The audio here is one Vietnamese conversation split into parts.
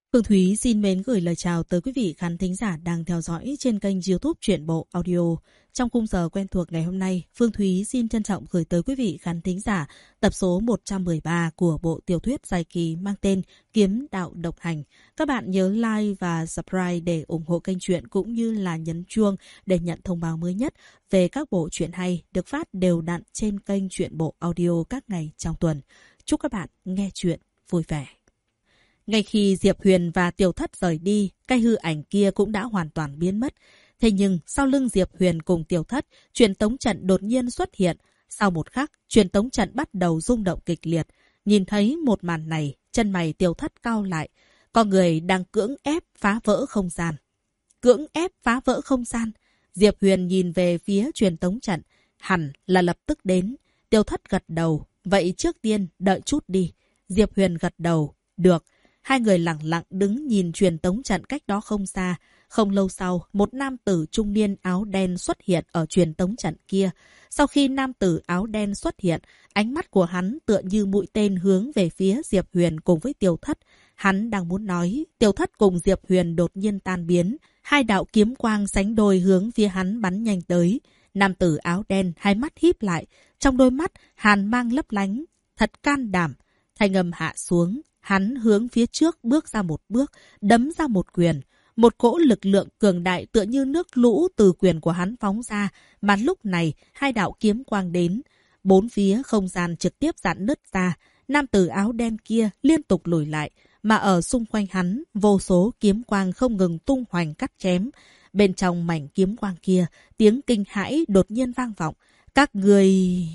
Phương Thúy xin mến gửi lời chào tới quý vị khán thính giả đang theo dõi trên kênh YouTube Truyện Bộ Audio. Trong khung giờ quen thuộc ngày hôm nay, Phương Thúy xin trân trọng gửi tới quý vị khán thính giả tập số 113 của bộ tiểu thuyết dài kỳ mang tên Kiếm Đạo Độc Hành. Các bạn nhớ like và subscribe để ủng hộ kênh truyện cũng như là nhấn chuông để nhận thông báo mới nhất về các bộ truyện hay được phát đều đặn trên kênh Truyện Bộ Audio các ngày trong tuần. Chúc các bạn nghe truyện vui vẻ. Ngay khi Diệp Huyền và Tiểu Thất rời đi, cái hư ảnh kia cũng đã hoàn toàn biến mất. Thế nhưng, sau lưng Diệp Huyền cùng Tiểu Thất, truyền tống trận đột nhiên xuất hiện. Sau một khắc, truyền tống trận bắt đầu rung động kịch liệt. Nhìn thấy một màn này, chân mày Tiểu Thất cau lại. Có người đang cưỡng ép phá vỡ không gian. Cưỡng ép phá vỡ không gian. Diệp Huyền nhìn về phía truyền tống trận. Hẳn là lập tức đến. Tiểu Thất gật đầu. Vậy trước tiên, đợi chút đi. Diệp Huyền gật đầu. Được. Hai người lặng lặng đứng nhìn truyền tống trận cách đó không xa. Không lâu sau, một nam tử trung niên áo đen xuất hiện ở truyền tống trận kia. Sau khi nam tử áo đen xuất hiện, ánh mắt của hắn tựa như mũi tên hướng về phía Diệp Huyền cùng với Tiểu Thất. Hắn đang muốn nói, Tiểu Thất cùng Diệp Huyền đột nhiên tan biến. Hai đạo kiếm quang sánh đôi hướng phía hắn bắn nhanh tới. Nam tử áo đen hai mắt híp lại, trong đôi mắt hàn mang lấp lánh. Thật can đảm. Thanh âm hạ xuống. Hắn hướng phía trước bước ra một bước, đấm ra một quyền. Một cỗ lực lượng cường đại tựa như nước lũ từ quyền của hắn phóng ra, mà lúc này hai đạo kiếm quang đến. Bốn phía không gian trực tiếp rạn nứt ra, nam tử áo đen kia liên tục lùi lại, mà ở xung quanh hắn, vô số kiếm quang không ngừng tung hoành cắt chém. Bên trong mảnh kiếm quang kia, tiếng kinh hãi đột nhiên vang vọng. Các người...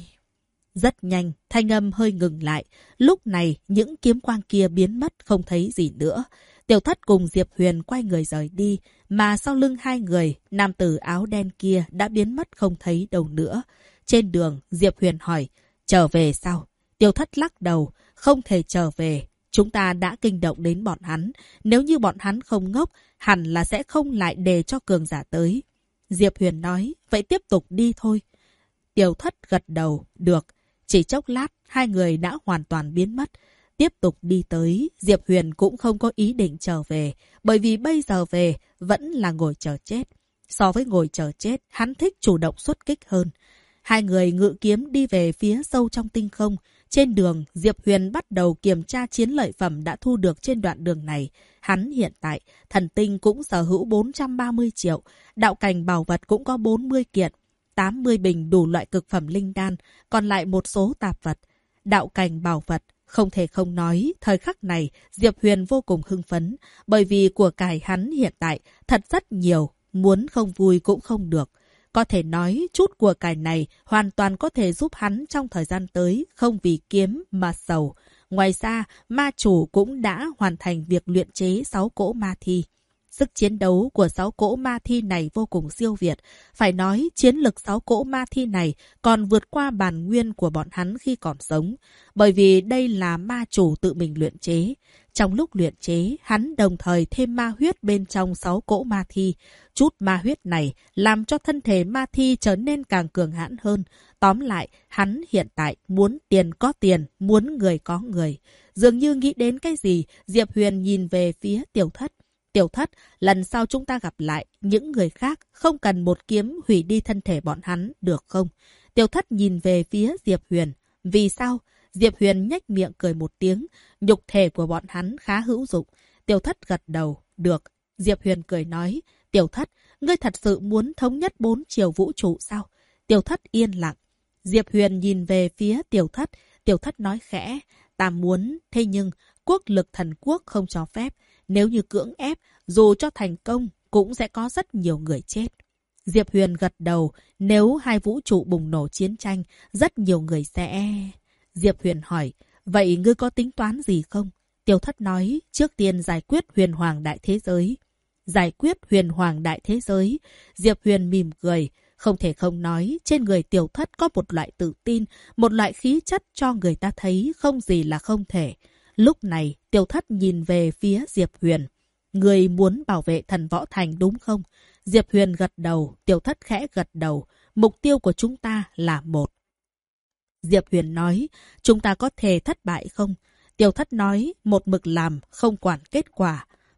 Rất nhanh, thanh âm hơi ngừng lại. Lúc này, những kiếm quang kia biến mất không thấy gì nữa. Tiểu Thất cùng Diệp Huyền quay người rời đi, mà sau lưng hai người, nam tử áo đen kia đã biến mất không thấy đâu nữa. Trên đường, Diệp Huyền hỏi, trở về sao? Tiểu Thất lắc đầu, không thể trở về. Chúng ta đã kinh động đến bọn hắn. Nếu như bọn hắn không ngốc, hẳn là sẽ không lại để cho cường giả tới. Diệp Huyền nói, vậy tiếp tục đi thôi. Tiểu Thất gật đầu, được. Chỉ chốc lát, hai người đã hoàn toàn biến mất. Tiếp tục đi tới, Diệp Huyền cũng không có ý định trở về, bởi vì bây giờ về vẫn là ngồi chờ chết. So với ngồi chờ chết, hắn thích chủ động xuất kích hơn. Hai người ngự kiếm đi về phía sâu trong tinh không. Trên đường, Diệp Huyền bắt đầu kiểm tra chiến lợi phẩm đã thu được trên đoạn đường này. Hắn hiện tại, thần tinh cũng sở hữu 430 triệu, đạo cảnh bảo vật cũng có 40 kiện. 80 bình đủ loại cực phẩm linh đan, còn lại một số tạp vật. Đạo cảnh bảo vật, không thể không nói, thời khắc này Diệp Huyền vô cùng hưng phấn, bởi vì của cải hắn hiện tại thật rất nhiều, muốn không vui cũng không được. Có thể nói chút của cải này hoàn toàn có thể giúp hắn trong thời gian tới không vì kiếm mà sầu. Ngoài ra, ma chủ cũng đã hoàn thành việc luyện chế 6 cỗ ma thi. Sức chiến đấu của 6 cỗ ma thi này vô cùng siêu việt. Phải nói, chiến lực 6 cỗ ma thi này còn vượt qua bản nguyên của bọn hắn khi còn sống. Bởi vì đây là ma chủ tự mình luyện chế. Trong lúc luyện chế, hắn đồng thời thêm ma huyết bên trong 6 cỗ ma thi. Chút ma huyết này làm cho thân thể ma thi trở nên càng cường hãn hơn. Tóm lại, hắn hiện tại muốn tiền có tiền, muốn người có người. Dường như nghĩ đến cái gì, Diệp Huyền nhìn về phía Tiểu Thất. Tiểu Thất, lần sau chúng ta gặp lại, những người khác không cần một kiếm hủy đi thân thể bọn hắn, được không? Tiểu Thất nhìn về phía Diệp Huyền. Vì sao? Diệp Huyền nhếch miệng cười một tiếng. Nhục thể của bọn hắn khá hữu dụng. Tiểu Thất gật đầu. Được. Diệp Huyền cười nói. Tiểu Thất, ngươi thật sự muốn thống nhất 4 chiều vũ trụ sao? Tiểu Thất yên lặng. Diệp Huyền nhìn về phía Tiểu Thất. Tiểu Thất nói khẽ. Ta muốn, thế nhưng quốc lực thần quốc không cho phép. Nếu như cưỡng ép, dù cho thành công, cũng sẽ có rất nhiều người chết. Diệp Huyền gật đầu, nếu hai vũ trụ bùng nổ chiến tranh, rất nhiều người sẽ... Diệp Huyền hỏi, vậy ngươi có tính toán gì không? Tiểu Thất nói, trước tiên giải quyết huyền hoàng đại thế giới. Giải quyết huyền hoàng đại thế giới. Diệp Huyền mỉm cười, không thể không nói, trên người Tiểu Thất có một loại tự tin, một loại khí chất cho người ta thấy không gì là không thể. Lúc này, Tiểu Thất nhìn về phía Diệp Huyền. Người muốn bảo vệ thần võ thành đúng không? Diệp Huyền gật đầu, Tiểu Thất khẽ gật đầu. Mục tiêu của chúng ta là một. Diệp Huyền nói, chúng ta có thể thất bại không? Tiểu Thất nói, một mực làm, không quản kết quả.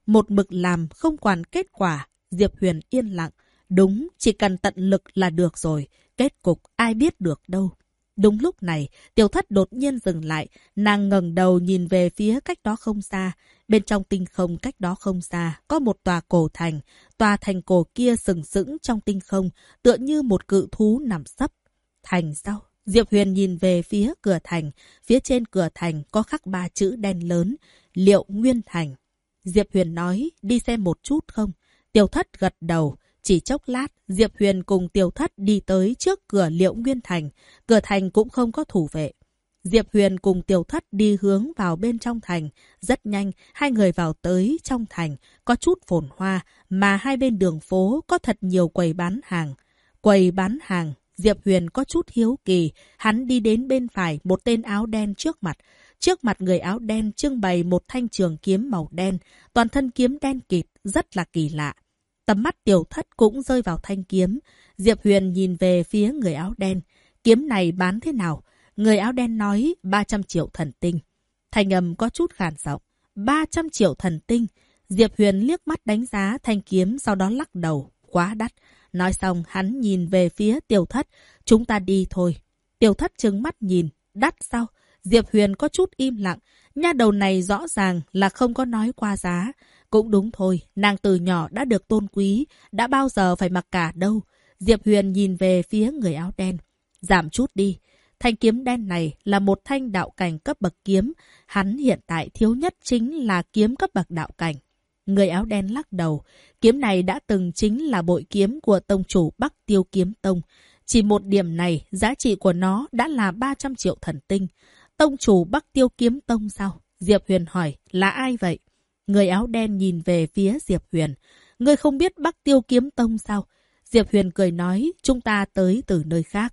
một mực làm không quản kết quả. Diệp Huyền yên lặng. Đúng, chỉ cần tận lực là được rồi. Kết cục ai biết được đâu. Đúng lúc này, Tiểu Thất đột nhiên dừng lại. Nàng ngẩng đầu nhìn về phía cách đó không xa. Bên trong tinh không cách đó không xa, có một tòa cổ thành. Tòa thành cổ kia sừng sững trong tinh không, tựa như một cự thú nằm sấp. Thành sao? Diệp Huyền nhìn về phía cửa thành. Phía trên cửa thành có khắc 3 chữ đen lớn. Liệu Nguyên Thành. Diệp Huyền nói, đi xem một chút không? Tiểu Thất gật đầu. Chỉ chốc lát, Diệp Huyền cùng Tiểu Thất đi tới trước cửa Liệu Nguyên Thành. Cửa thành cũng không có thủ vệ. Diệp Huyền cùng Tiểu Thất đi hướng vào bên trong thành. Rất nhanh, hai người vào tới trong thành. Có chút phồn hoa, mà hai bên đường phố có thật nhiều quầy bán hàng. Quầy bán hàng, Diệp Huyền có chút hiếu kỳ. Hắn đi đến bên phải một tên áo đen trước mặt. Trước mặt người áo đen trưng bày một thanh trường kiếm màu đen. Toàn thân kiếm đen kịt, rất là kỳ lạ. Tầm mắt Tiểu Thất cũng rơi vào thanh kiếm. Diệp Huyền nhìn về phía người áo đen. Kiếm này bán thế nào? Người áo đen nói 300 triệu thần tinh. Thanh âm có chút khàn giọng. 300 triệu thần tinh. Diệp Huyền liếc mắt đánh giá thanh kiếm, sau đó lắc đầu. Quá đắt. Nói xong hắn nhìn về phía Tiểu Thất. Chúng ta đi thôi. Tiểu Thất trừng mắt nhìn. Đắt sao? Diệp Huyền có chút im lặng. Nha đầu này rõ ràng là không có nói qua giá. Cũng đúng thôi, nàng từ nhỏ đã được tôn quý, đã bao giờ phải mặc cả đâu. Diệp Huyền nhìn về phía người áo đen. Giảm chút đi. Thanh kiếm đen này là một thanh đạo cảnh cấp bậc kiếm. Hắn hiện tại thiếu nhất chính là kiếm cấp bậc đạo cảnh. Người áo đen lắc đầu. Kiếm này đã từng chính là bội kiếm của tông chủ Bắc Tiêu Kiếm Tông. Chỉ một điểm này, giá trị của nó đã là 300 triệu thần tinh. Tông chủ Bắc Tiêu Kiếm Tông sao? Diệp Huyền hỏi, là ai vậy? Người áo đen nhìn về phía Diệp Huyền. Ngươi không biết Bắc Tiêu Kiếm Tông sao? Diệp Huyền cười nói, chúng ta tới từ nơi khác.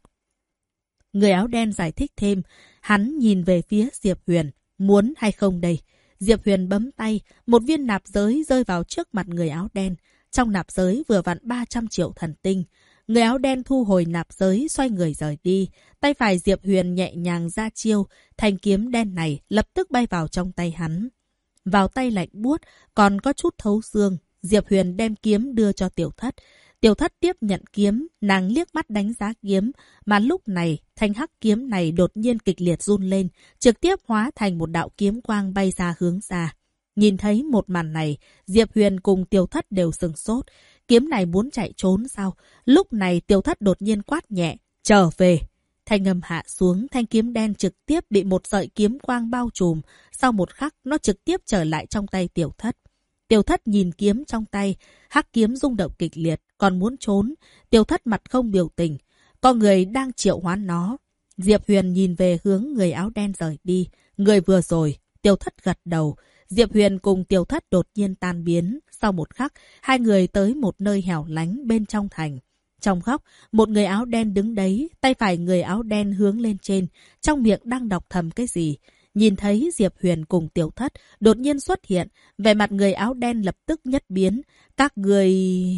Người áo đen giải thích thêm. Hắn nhìn về phía Diệp Huyền. Muốn hay không đây? Diệp Huyền bấm tay. Một viên nạp giới rơi vào trước mặt người áo đen. Trong nạp giới vừa vặn 300 triệu thần tinh. Người áo đen thu hồi nạp giới, xoay người rời đi. Tay phải Diệp Huyền nhẹ nhàng ra chiêu. Thanh kiếm đen này lập tức bay vào trong tay hắn. Vào tay lạnh buốt, còn có chút thấu xương. Diệp Huyền đem kiếm đưa cho Tiểu Thất. Tiểu Thất tiếp nhận kiếm, nàng liếc mắt đánh giá kiếm. Mà lúc này, thanh hắc kiếm này đột nhiên kịch liệt run lên, trực tiếp hóa thành một đạo kiếm quang bay ra hướng xa. Nhìn thấy một màn này, Diệp Huyền cùng Tiểu Thất đều sừng sốt. Kiếm này muốn chạy trốn sao? Lúc này Tiểu Thất đột nhiên quát nhẹ, trở về. Thanh âm hạ xuống, thanh kiếm đen trực tiếp bị một sợi kiếm quang bao trùm. Sau một khắc, nó trực tiếp trở lại trong tay Tiểu Thất. Tiểu Thất nhìn kiếm trong tay, hắc kiếm rung động kịch liệt, còn muốn trốn. Tiểu Thất mặt không biểu tình. Có người đang triệu hoán nó. Diệp Huyền nhìn về hướng người áo đen rời đi. Người vừa rồi, Tiểu Thất gật đầu. Diệp Huyền cùng Tiểu Thất đột nhiên tan biến. Sau một khắc, hai người tới một nơi hẻo lánh bên trong thành. Trong góc, một người áo đen đứng đấy, tay phải người áo đen hướng lên trên, trong miệng đang đọc thầm cái gì. Nhìn thấy Diệp Huyền cùng Tiểu Thất đột nhiên xuất hiện, vẻ mặt người áo đen lập tức nhất biến. Các người...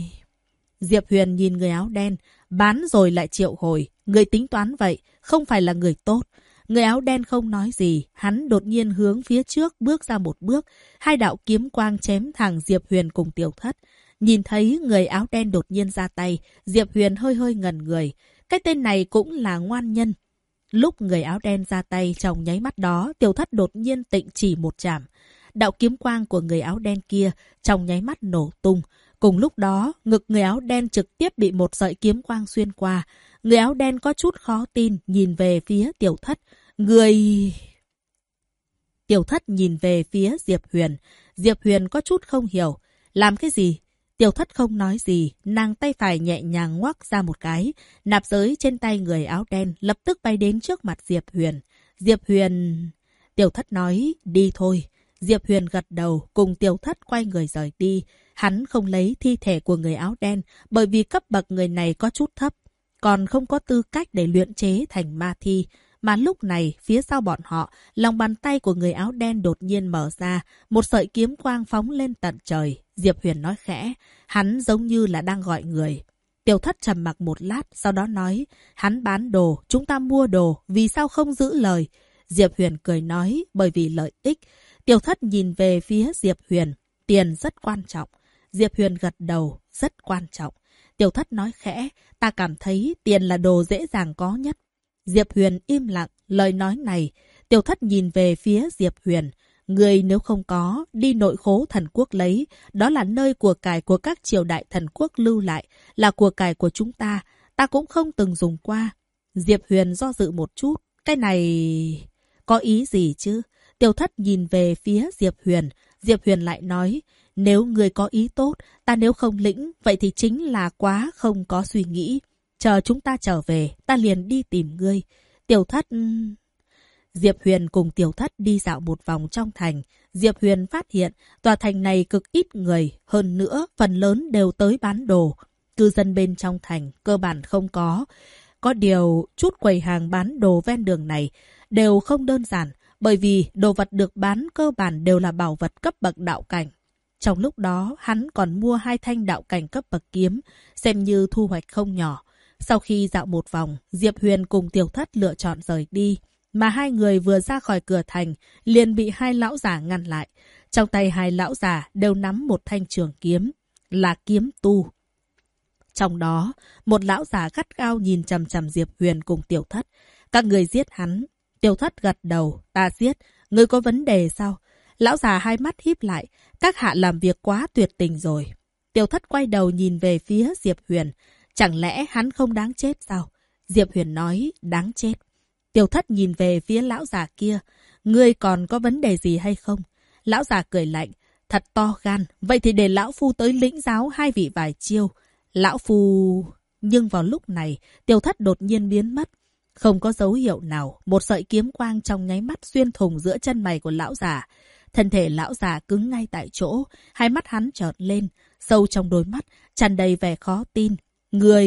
Diệp Huyền nhìn người áo đen, bán rồi lại triệu hồi. Người tính toán vậy, không phải là người tốt. Người áo đen không nói gì, hắn đột nhiên hướng phía trước bước ra một bước. Hai đạo kiếm quang chém thẳng Diệp Huyền cùng Tiểu Thất. Nhìn thấy người áo đen đột nhiên ra tay, Diệp Huyền hơi hơi ngẩn người. Cái tên này cũng là ngoan nhân. Lúc người áo đen ra tay trong nháy mắt đó, Tiểu Thất đột nhiên tịnh chỉ một chạm. Đạo kiếm quang của người áo đen kia trong nháy mắt nổ tung. Cùng lúc đó, ngực người áo đen trực tiếp bị một sợi kiếm quang xuyên qua. Người áo đen có chút khó tin, nhìn về phía Tiểu Thất. Tiểu Thất nhìn về phía Diệp Huyền. Diệp Huyền có chút không hiểu. Làm cái gì? Tiểu Thất không nói gì, nàng tay phải nhẹ nhàng ngoắc ra một cái. Nạp giới trên tay người áo đen lập tức bay đến trước mặt Diệp Huyền. Diệp Huyền... Tiểu Thất nói, đi thôi. Diệp Huyền gật đầu, cùng Tiểu Thất quay người rời đi. Hắn không lấy thi thể của người áo đen, bởi vì cấp bậc người này có chút thấp, còn không có tư cách để luyện chế thành ma thi. Mà lúc này, phía sau bọn họ, lòng bàn tay của người áo đen đột nhiên mở ra, một sợi kiếm quang phóng lên tận trời. Diệp Huyền nói khẽ, hắn giống như là đang gọi người. Tiểu Thất trầm mặc một lát, sau đó nói, hắn bán đồ, chúng ta mua đồ, vì sao không giữ lời? Diệp Huyền cười nói, bởi vì lợi ích. Tiểu Thất nhìn về phía Diệp Huyền. tiền rất quan trọng. Diệp Huyền gật đầu, rất quan trọng. Tiểu Thất nói khẽ, ta cảm thấy tiền là đồ dễ dàng có nhất. Diệp Huyền im lặng, lời nói này. Tiểu Thất nhìn về phía Diệp Huyền. Người nếu không có, đi nội khố thần quốc lấy. Đó là nơi của cải của các triều đại thần quốc lưu lại. Là của cải của chúng ta. Ta cũng không từng dùng qua. Diệp Huyền do dự một chút. Cái này... có ý gì chứ? Tiểu Thất nhìn về phía Diệp Huyền. Diệp Huyền lại nói, nếu người có ý tốt, ta nếu không lĩnh, vậy thì chính là quá không có suy nghĩ. Chờ chúng ta trở về, ta liền đi tìm ngươi. Tiểu Thất... Diệp Huyền cùng Tiểu Thất đi dạo một vòng trong thành. Diệp Huyền phát hiện tòa thành này cực ít người, hơn nữa phần lớn đều tới bán đồ. Cư dân bên trong thành cơ bản không có. Có điều chút quầy hàng bán đồ ven đường này đều không đơn giản, bởi vì đồ vật được bán cơ bản đều là bảo vật cấp bậc đạo cảnh. Trong lúc đó, hắn còn mua 2 thanh đạo cảnh cấp bậc kiếm, xem như thu hoạch không nhỏ. Sau khi dạo một vòng, Diệp Huyền cùng Tiểu Thất lựa chọn rời đi. Mà hai người vừa ra khỏi cửa thành, liền bị 2 lão giả ngăn lại. Trong tay 2 lão giả đều nắm một thanh trường kiếm, là kiếm tu. Trong đó, một lão giả gắt gao nhìn chằm chằm Diệp Huyền cùng Tiểu Thất. Các người giết hắn. Tiểu Thất gật đầu, ta giết. Ngươi có vấn đề sao? Lão già hai mắt híp lại. Các hạ làm việc quá tuyệt tình rồi. Tiểu Thất quay đầu nhìn về phía Diệp Huyền. Chẳng lẽ hắn không đáng chết sao? Diệp Huyền nói, đáng chết. Tiểu Thất nhìn về phía lão già kia. Ngươi còn có vấn đề gì hay không? Lão già cười lạnh. Thật to gan. Vậy thì để lão phu tới lĩnh giáo 2 vị vài chiêu. Lão phu... Nhưng vào lúc này, Tiểu Thất đột nhiên biến mất. Không có dấu hiệu nào, một sợi kiếm quang trong nháy mắt xuyên thủng giữa chân mày của lão già. Thân thể lão già cứng ngay tại chỗ, 2 mắt hắn trợn lên, sâu trong đôi mắt, tràn đầy vẻ khó tin. Người...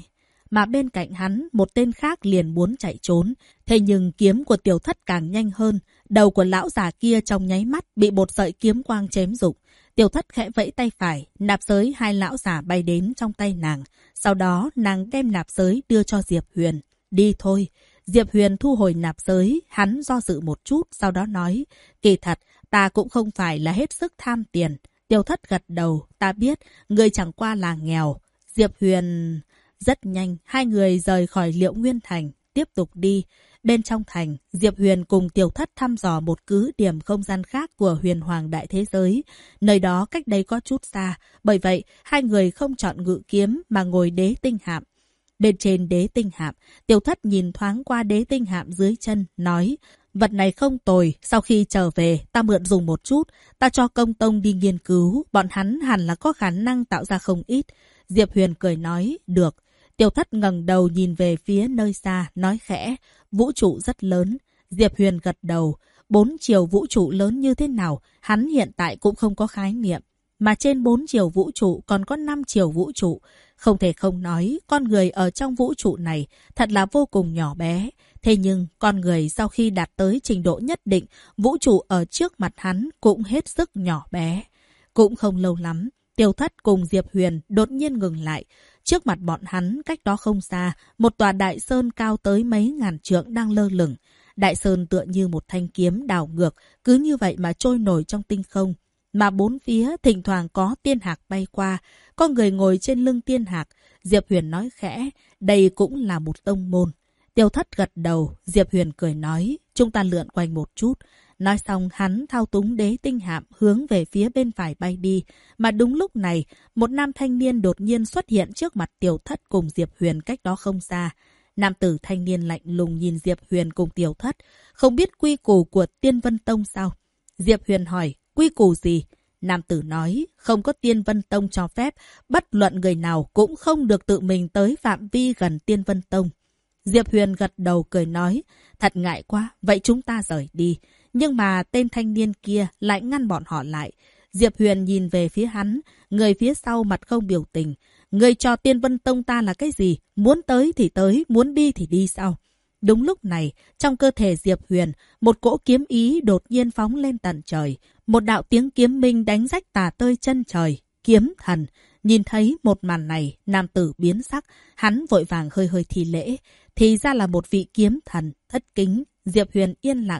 Mà bên cạnh hắn, một tên khác liền muốn chạy trốn. Thế nhưng kiếm của Tiểu Thất càng nhanh hơn. Đầu của lão già kia trong nháy mắt bị một sợi kiếm quang chém rụng. Tiểu Thất khẽ vẫy tay phải, nạp giới 2 lão già bay đến trong tay nàng. Sau đó nàng đem nạp giới đưa cho Diệp Huyền. Đi thôi. Diệp Huyền thu hồi nạp giới, hắn do dự một chút, sau đó nói, kỳ thật, ta cũng không phải là hết sức tham tiền. Tiểu Thất gật đầu, ta biết, ngươi chẳng qua là nghèo. Diệp Huyền... Rất nhanh, 2 người rời khỏi Liệu Nguyên Thành, tiếp tục đi. Bên trong thành, Diệp Huyền cùng Tiểu Thất thăm dò một cứ điểm không gian khác của Huyền Hoàng Đại Thế Giới. Nơi đó cách đây có chút xa, bởi vậy 2 người không chọn ngự kiếm mà ngồi đế tinh hạm. Bên trên đế tinh hạm, Tiểu Thất nhìn thoáng qua đế tinh hạm dưới chân, nói, vật này không tồi, sau khi trở về, ta mượn dùng một chút, ta cho công tông đi nghiên cứu, bọn hắn hẳn là có khả năng tạo ra không ít. Diệp Huyền cười nói, được. Tiểu Thất ngẩng đầu nhìn về phía nơi xa, nói khẽ, vũ trụ rất lớn. Diệp Huyền gật đầu, 4 chiều vũ trụ lớn như thế nào, hắn hiện tại cũng không có khái niệm. Mà trên 4 chiều vũ trụ còn có 5 chiều vũ trụ. Không thể không nói, con người ở trong vũ trụ này thật là vô cùng nhỏ bé. Thế nhưng, con người sau khi đạt tới trình độ nhất định, vũ trụ ở trước mặt hắn cũng hết sức nhỏ bé. Cũng không lâu lắm, Tiểu Thất cùng Diệp Huyền đột nhiên ngừng lại. Trước mặt bọn hắn, cách đó không xa, một tòa đại sơn cao tới mấy ngàn trượng đang lơ lửng. Đại sơn tựa như một thanh kiếm đảo ngược, cứ như vậy mà trôi nổi trong tinh không. Mà bốn phía thỉnh thoảng có tiên hạc bay qua, có người ngồi trên lưng tiên hạc. Diệp Huyền nói khẽ, đây cũng là một tông môn. Tiểu Thất gật đầu, Diệp Huyền cười nói, chúng ta lượn quanh một chút. Nói xong hắn thao túng đế tinh hạm hướng về phía bên phải bay đi. Mà đúng lúc này, một nam thanh niên đột nhiên xuất hiện trước mặt Tiểu Thất cùng Diệp Huyền cách đó không xa. Nam tử thanh niên lạnh lùng nhìn Diệp Huyền cùng Tiểu Thất, không biết quy củ của Tiên Vân Tông sao? Diệp Huyền hỏi, quy củ gì? Nam tử nói, không có Tiên Vân Tông cho phép, bất luận người nào cũng không được tự mình tới phạm vi gần Tiên Vân Tông. Diệp Huyền gật đầu cười nói, thật ngại quá, vậy chúng ta rời đi. Nhưng mà tên thanh niên kia lại ngăn bọn họ lại. Diệp Huyền nhìn về phía hắn, người phía sau mặt không biểu tình. Người cho Tiên Vân Tông ta là cái gì? Muốn tới thì tới, muốn đi thì đi sao? Đúng lúc này, trong cơ thể Diệp Huyền, một cỗ kiếm ý đột nhiên phóng lên tận trời. Một đạo tiếng kiếm minh đánh rách tà tơi chân trời. Kiếm thần. Nhìn thấy một màn này, nam tử biến sắc. Hắn vội vàng hơi hơi thi lễ. Thì ra là một vị kiếm thần, thất kính. Diệp Huyền yên lặng.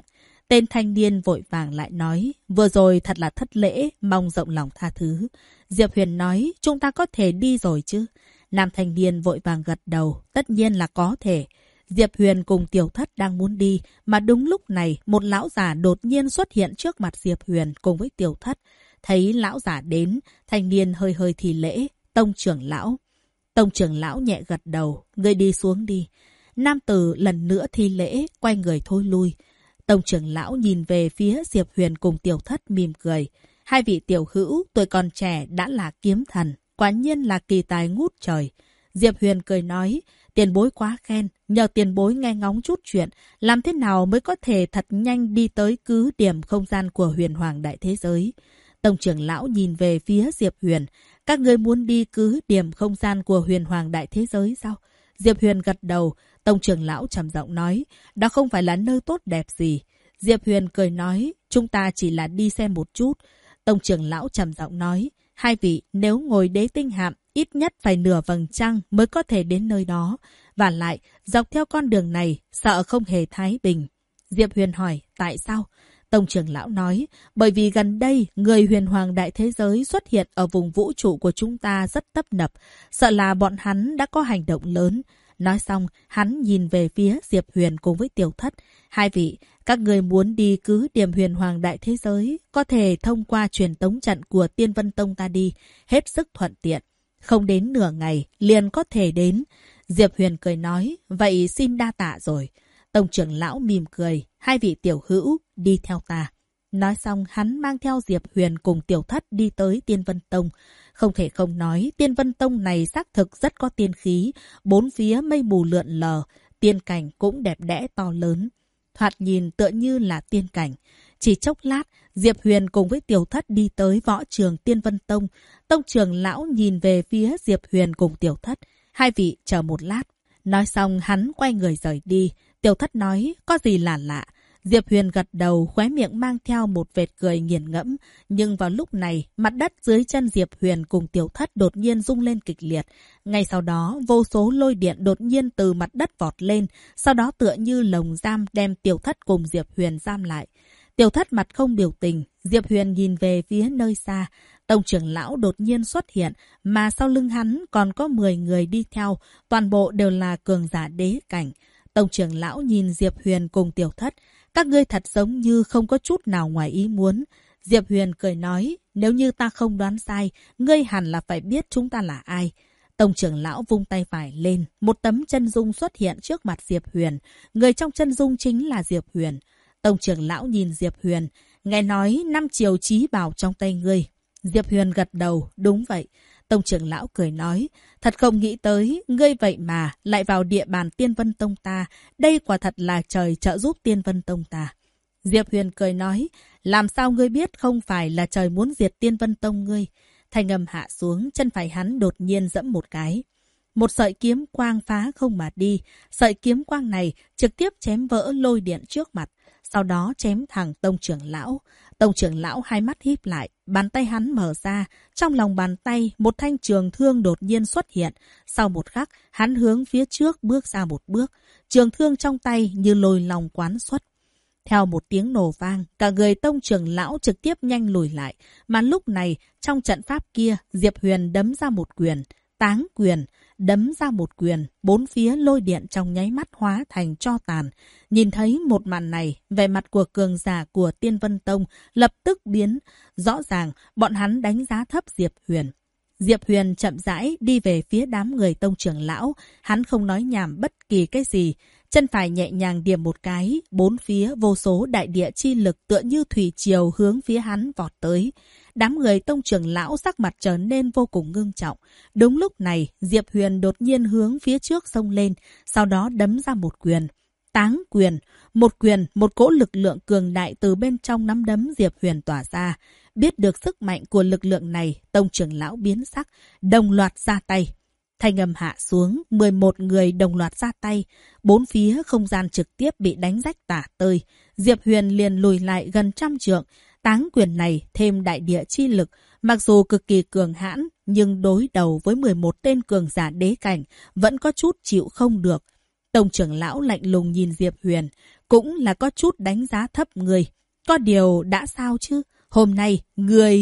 Tên thanh niên vội vàng lại nói, vừa rồi thật là thất lễ, mong rộng lòng tha thứ. Diệp Huyền nói, chúng ta có thể đi rồi chứ? Nam thanh niên vội vàng gật đầu, tất nhiên là có thể. Diệp Huyền cùng Tiểu Thất đang muốn đi, mà đúng lúc này một lão già đột nhiên xuất hiện trước mặt Diệp Huyền cùng với Tiểu Thất. Thấy lão già đến, thanh niên hơi hơi thì lễ, Tông trưởng lão. Tông trưởng lão nhẹ gật đầu, ngươi đi xuống đi. Nam tử lần nữa thi lễ, quay người thôi lui. Tông trưởng lão nhìn về phía Diệp Huyền cùng Tiểu Thất mỉm cười. Hai vị tiểu hữu, tuổi còn trẻ đã là kiếm thần, quả nhiên là kỳ tài ngút trời. Diệp Huyền cười nói, tiền bối quá khen, nhờ tiền bối nghe ngóng chút chuyện, làm thế nào mới có thể thật nhanh đi tới cứ điểm không gian của huyền hoàng đại thế giới. Tông trưởng lão nhìn về phía Diệp Huyền, các ngươi muốn đi cứ điểm không gian của huyền hoàng đại thế giới sao? Diệp Huyền gật đầu, Tông trưởng lão trầm giọng nói, đó không phải là nơi tốt đẹp gì. Diệp Huyền cười nói, chúng ta chỉ là đi xem một chút. Tông trưởng lão trầm giọng nói, hai vị nếu ngồi đế tinh hạm, ít nhất phải nửa vầng trăng mới có thể đến nơi đó. Và lại, dọc theo con đường này, sợ không hề thái bình. Diệp Huyền hỏi, tại sao? Tông trưởng lão nói, bởi vì gần đây, người huyền hoàng đại thế giới xuất hiện ở vùng vũ trụ của chúng ta rất tấp nập, sợ là bọn hắn đã có hành động lớn. Nói xong, hắn nhìn về phía Diệp Huyền cùng với Tiểu Thất. Hai vị, các người muốn đi cứ điểm huyền hoàng đại thế giới, có thể thông qua truyền tống trận của Tiên Vân Tông ta đi, hết sức thuận tiện. Không đến nửa ngày, liền có thể đến. Diệp Huyền cười nói, vậy xin đa tạ rồi. Tông trưởng lão mỉm cười, hai vị tiểu hữu, đi theo ta. Nói xong, hắn mang theo Diệp Huyền cùng Tiểu Thất đi tới Tiên Vân Tông. Không thể không nói, Tiên Vân Tông này xác thực rất có tiên khí, bốn phía mây mù lượn lờ, tiên cảnh cũng đẹp đẽ to lớn. Thoạt nhìn tựa như là tiên cảnh. Chỉ chốc lát, Diệp Huyền cùng với Tiểu Thất đi tới võ trường Tiên Vân Tông. Tông trưởng lão nhìn về phía Diệp Huyền cùng Tiểu Thất. Hai vị chờ một lát. Nói xong hắn quay người rời đi. Tiểu Thất nói, có gì là lạ. Diệp Huyền gật đầu, khóe miệng mang theo một vệt cười nghiền ngẫm. Nhưng vào lúc này, mặt đất dưới chân Diệp Huyền cùng Tiểu Thất đột nhiên rung lên kịch liệt. Ngay sau đó, vô số lôi điện đột nhiên từ mặt đất vọt lên. Sau đó tựa như lồng giam đem Tiểu Thất cùng Diệp Huyền giam lại. Tiểu Thất mặt không biểu tình, Diệp Huyền nhìn về phía nơi xa. Tông trưởng lão đột nhiên xuất hiện, mà sau lưng hắn còn có 10 người đi theo, toàn bộ đều là cường giả đế cảnh. Tông trưởng lão nhìn Diệp Huyền cùng Tiểu Thất, các ngươi thật giống như không có chút nào ngoài ý muốn. Diệp Huyền cười nói, nếu như ta không đoán sai, ngươi hẳn là phải biết chúng ta là ai. Tông trưởng lão vung tay phải lên, một tấm chân dung xuất hiện trước mặt Diệp Huyền. Người trong chân dung chính là Diệp Huyền. Tông trưởng lão nhìn Diệp Huyền, nghe nói 5 triều chí bảo trong tay ngươi. Diệp Huyền gật đầu, đúng vậy. Tông trưởng lão cười nói, thật không nghĩ tới, ngươi vậy mà lại vào địa bàn Tiên Vân Tông ta, đây quả thật là trời trợ giúp Tiên Vân Tông ta. Diệp Huyền cười nói, làm sao ngươi biết không phải là trời muốn diệt Tiên Vân Tông ngươi? Thanh âm hạ xuống, chân phải hắn đột nhiên giẫm một cái. Một sợi kiếm quang phá không mà đi, sợi kiếm quang này trực tiếp chém vỡ lôi điện trước mặt, sau đó chém thẳng Tông trưởng lão. Tông trưởng lão hai mắt híp lại, bàn tay hắn mở ra, trong lòng bàn tay một thanh trường thương đột nhiên xuất hiện. Sau một khắc, hắn hướng phía trước bước ra một bước, trường thương trong tay như lôi long quán xuất. Theo một tiếng nổ vang, cả người Tông trưởng lão trực tiếp nhanh lùi lại, mà lúc này, trong trận pháp kia, Diệp Huyền đấm ra một quyền, táng quyền, đấm ra một quyền, bốn phía lôi điện trong nháy mắt hóa thành tro tàn. Nhìn thấy một màn này, vẻ mặt của cường giả của Tiên Vân Tông lập tức biến. Rõ ràng, bọn hắn đánh giá thấp Diệp Huyền. Diệp Huyền chậm rãi đi về phía đám người Tông trưởng lão. Hắn không nói nhảm bất kỳ cái gì. Chân phải nhẹ nhàng điểm một cái, bốn phía vô số đại địa chi lực tựa như thủy triều hướng phía hắn vọt tới. Đám người Tông trưởng lão sắc mặt trở nên vô cùng ngưng trọng. Đúng lúc này, Diệp Huyền đột nhiên hướng phía trước xông lên, sau đó đấm ra một quyền. Táng quyền, một cỗ lực lượng cường đại từ bên trong nắm đấm Diệp Huyền tỏa ra. Biết được sức mạnh của lực lượng này, Tông trưởng lão biến sắc, đồng loạt ra tay. Thanh âm hạ xuống, 11 người đồng loạt ra tay. Bốn phía không gian trực tiếp bị đánh rách tả tơi. Diệp Huyền liền lùi lại gần 100 trượng. Táng quyền này thêm đại địa chi lực, mặc dù cực kỳ cường hãn, nhưng đối đầu với 11 tên cường giả đế cảnh vẫn có chút chịu không được. Tông trưởng lão lạnh lùng nhìn Diệp Huyền, cũng là có chút đánh giá thấp người. Có điều đã sao chứ? Hôm nay, người...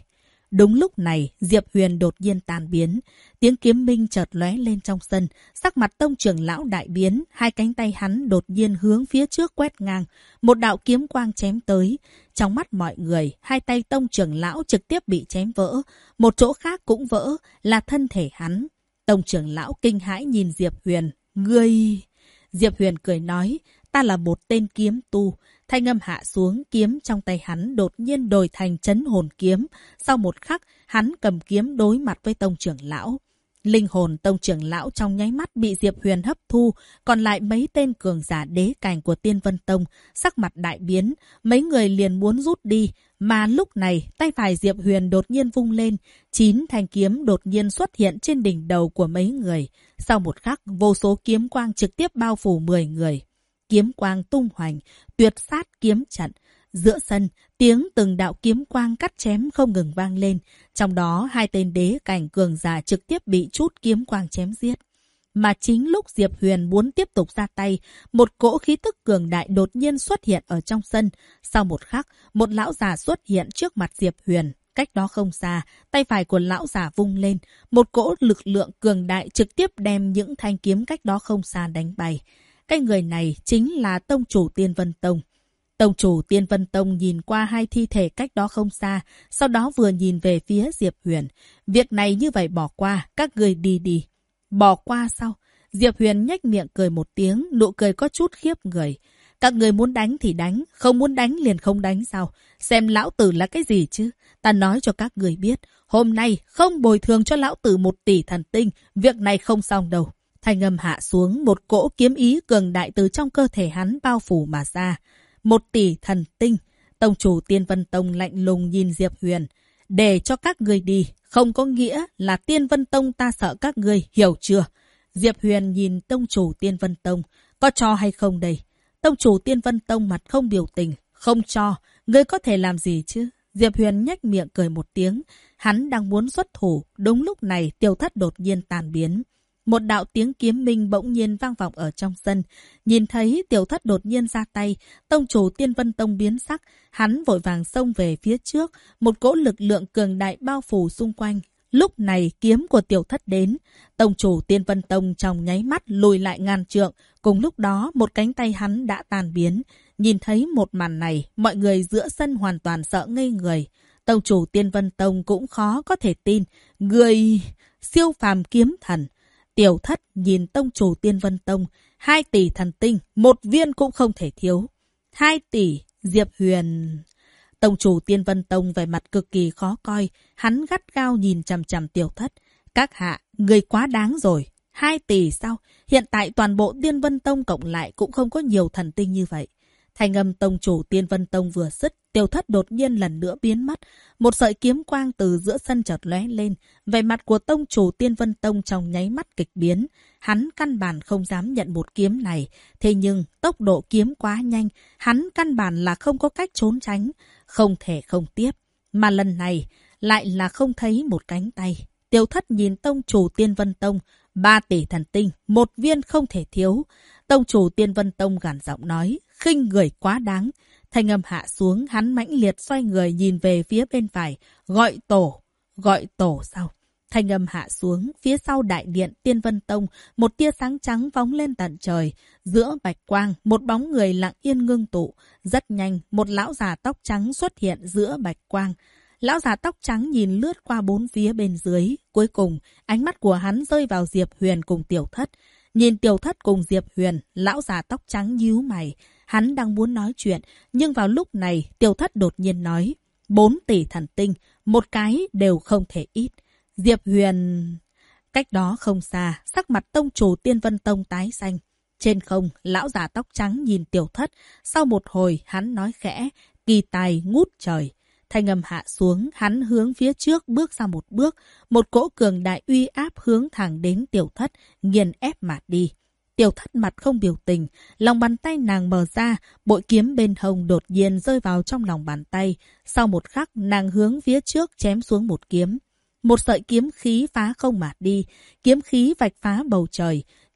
Đúng lúc này, Diệp Huyền đột nhiên tan biến. Tiếng kiếm minh chợt lóe lên trong sân. Sắc mặt Tông trưởng lão đại biến. Hai cánh tay hắn đột nhiên hướng phía trước quét ngang. Một đạo kiếm quang chém tới. Trong mắt mọi người, hai tay Tông trưởng lão trực tiếp bị chém vỡ. Một chỗ khác cũng vỡ, là thân thể hắn. Tông trưởng lão kinh hãi nhìn Diệp Huyền. Ngươi... Diệp Huyền cười nói, ta là một tên kiếm tu. Thanh âm hạ xuống, kiếm trong tay hắn đột nhiên đổi thành trấn hồn kiếm. Sau một khắc, hắn cầm kiếm đối mặt với Tông trưởng lão. Linh hồn Tông trưởng lão trong nháy mắt bị Diệp Huyền hấp thu, còn lại mấy tên cường giả đế cảnh của Tiên Vân Tông, sắc mặt đại biến, mấy người liền muốn rút đi, mà lúc này, tay phải Diệp Huyền đột nhiên vung lên, 9 thanh kiếm đột nhiên xuất hiện trên đỉnh đầu của mấy người. Sau một khắc, vô số kiếm quang trực tiếp bao phủ 10 người. Kiếm quang tung hoành, tuyệt sát kiếm trận. Giữa sân, tiếng từng đạo kiếm quang cắt chém không ngừng vang lên. Trong đó, hai tên đế cảnh cường giả trực tiếp bị chút kiếm quang chém giết. Mà chính lúc Diệp Huyền muốn tiếp tục ra tay, một cỗ khí tức cường đại đột nhiên xuất hiện ở trong sân. Sau một khắc, một lão già xuất hiện trước mặt Diệp Huyền. Cách đó không xa, tay phải của lão già vung lên. Một cỗ lực lượng cường đại trực tiếp đem những thanh kiếm cách đó không xa đánh bay. Cái người này chính là Tông chủ Tiên Vân Tông. Tông chủ Tiên Vân Tông nhìn qua hai thi thể cách đó không xa, sau đó vừa nhìn về phía Diệp Huyền. Việc này như vậy bỏ qua, các người đi đi. Bỏ qua sao? Diệp Huyền nhếch miệng cười một tiếng, nụ cười có chút khiếp người. Các người muốn đánh thì đánh, không muốn đánh liền không đánh sao? Xem lão tử là cái gì chứ? Ta nói cho các người biết, hôm nay không bồi thường cho lão tử 1 tỷ thần tinh, việc này không xong đâu. Thanh âm hạ xuống, một cỗ kiếm ý cường đại từ trong cơ thể hắn bao phủ mà ra. 1 tỷ thần tinh. Tông chủ Tiên Vân Tông lạnh lùng nhìn Diệp Huyền. Để cho các người đi, không có nghĩa là Tiên Vân Tông ta sợ các người, hiểu chưa? Diệp Huyền nhìn Tông chủ Tiên Vân Tông. Có cho hay không đây? Tông chủ Tiên Vân Tông mặt không biểu tình. Không cho, ngươi có thể làm gì chứ? Diệp Huyền nhếch miệng cười một tiếng. Hắn đang muốn xuất thủ. Đúng lúc này Tiêu Thất đột nhiên tan biến. Một đạo tiếng kiếm minh bỗng nhiên vang vọng ở trong sân. Nhìn thấy Tiểu Thất đột nhiên ra tay, Tông chủ Tiên Vân Tông biến sắc. Hắn vội vàng xông về phía trước. Một cỗ lực lượng cường đại bao phủ xung quanh. Lúc này kiếm của Tiểu Thất đến. Tông chủ Tiên Vân Tông trong nháy mắt lùi lại ngàn trượng. Cùng lúc đó một cánh tay hắn đã tan biến. Nhìn thấy một màn này, mọi người giữa sân hoàn toàn sợ ngây người. Tông chủ Tiên Vân Tông cũng khó có thể tin. Người siêu phàm kiếm thần. Tiểu Thất nhìn Tông chủ Tiên Vân Tông, 2 tỷ thần tinh, 1 viên cũng không thể thiếu. 2 tỷ, Diệp Huyền... Tông chủ Tiên Vân Tông vẻ mặt cực kỳ khó coi, hắn gắt gao nhìn chằm chằm Tiểu Thất. Các hạ, người quá đáng rồi. 2 tỷ sao? Hiện tại toàn bộ Tiên Vân Tông cộng lại cũng không có nhiều thần tinh như vậy. Thanh âm Tông chủ Tiên Vân Tông vừa dứt, Tiểu Thất đột nhiên lần nữa biến mất. Một sợi kiếm quang từ giữa sân chợt lóe lên. Vẻ mặt của Tông chủ Tiên Vân Tông trong nháy mắt kịch biến. Hắn căn bản không dám nhận một kiếm này. Thế nhưng tốc độ kiếm quá nhanh, hắn căn bản là không có cách trốn tránh. Không thể không tiếp. Mà lần này lại là không thấy một cánh tay. Tiểu Thất nhìn Tông chủ Tiên Vân Tông, 3 tỷ thần tinh, 1 viên không thể thiếu. Tông chủ Tiên Vân Tông gằn giọng nói, khinh người quá đáng. Thanh âm hạ xuống, hắn mãnh liệt xoay người nhìn về phía bên phải, gọi tổ. Gọi tổ sao? Thanh âm hạ xuống, phía sau đại điện Tiên Vân Tông, một tia sáng trắng phóng lên tận trời. Giữa bạch quang, một bóng người lặng yên ngưng tụ. Rất nhanh, một lão già tóc trắng xuất hiện giữa bạch quang. Lão già tóc trắng nhìn lướt qua 4 phía bên dưới. Cuối cùng, ánh mắt của hắn rơi vào Diệp Huyền cùng Tiểu Thất. Nhìn Tiểu Thất cùng Diệp Huyền, lão già tóc trắng nhíu mày. Hắn đang muốn nói chuyện, nhưng vào lúc này, Tiểu Thất đột nhiên nói. 4 tỷ thần tinh, một cái đều không thể ít. Diệp Huyền... Cách đó không xa, sắc mặt Tông chủ Tiên Vân Tông tái xanh. Trên không, lão già tóc trắng nhìn Tiểu Thất. Sau một hồi, hắn nói khẽ, kỳ tài ngút trời. Thanh âm hạ xuống, hắn hướng phía trước bước ra một bước. Một cỗ cường đại uy áp hướng thẳng đến Tiểu Thất, nghiền ép mà đi. Tiểu Thất mặt không biểu tình, lòng bàn tay nàng mở ra, bội kiếm bên hông đột nhiên rơi vào trong lòng bàn tay. Sau một khắc, nàng hướng phía trước chém xuống một kiếm. Một sợi kiếm khí phá không mà đi, kiếm khí vạch phá bầu trời.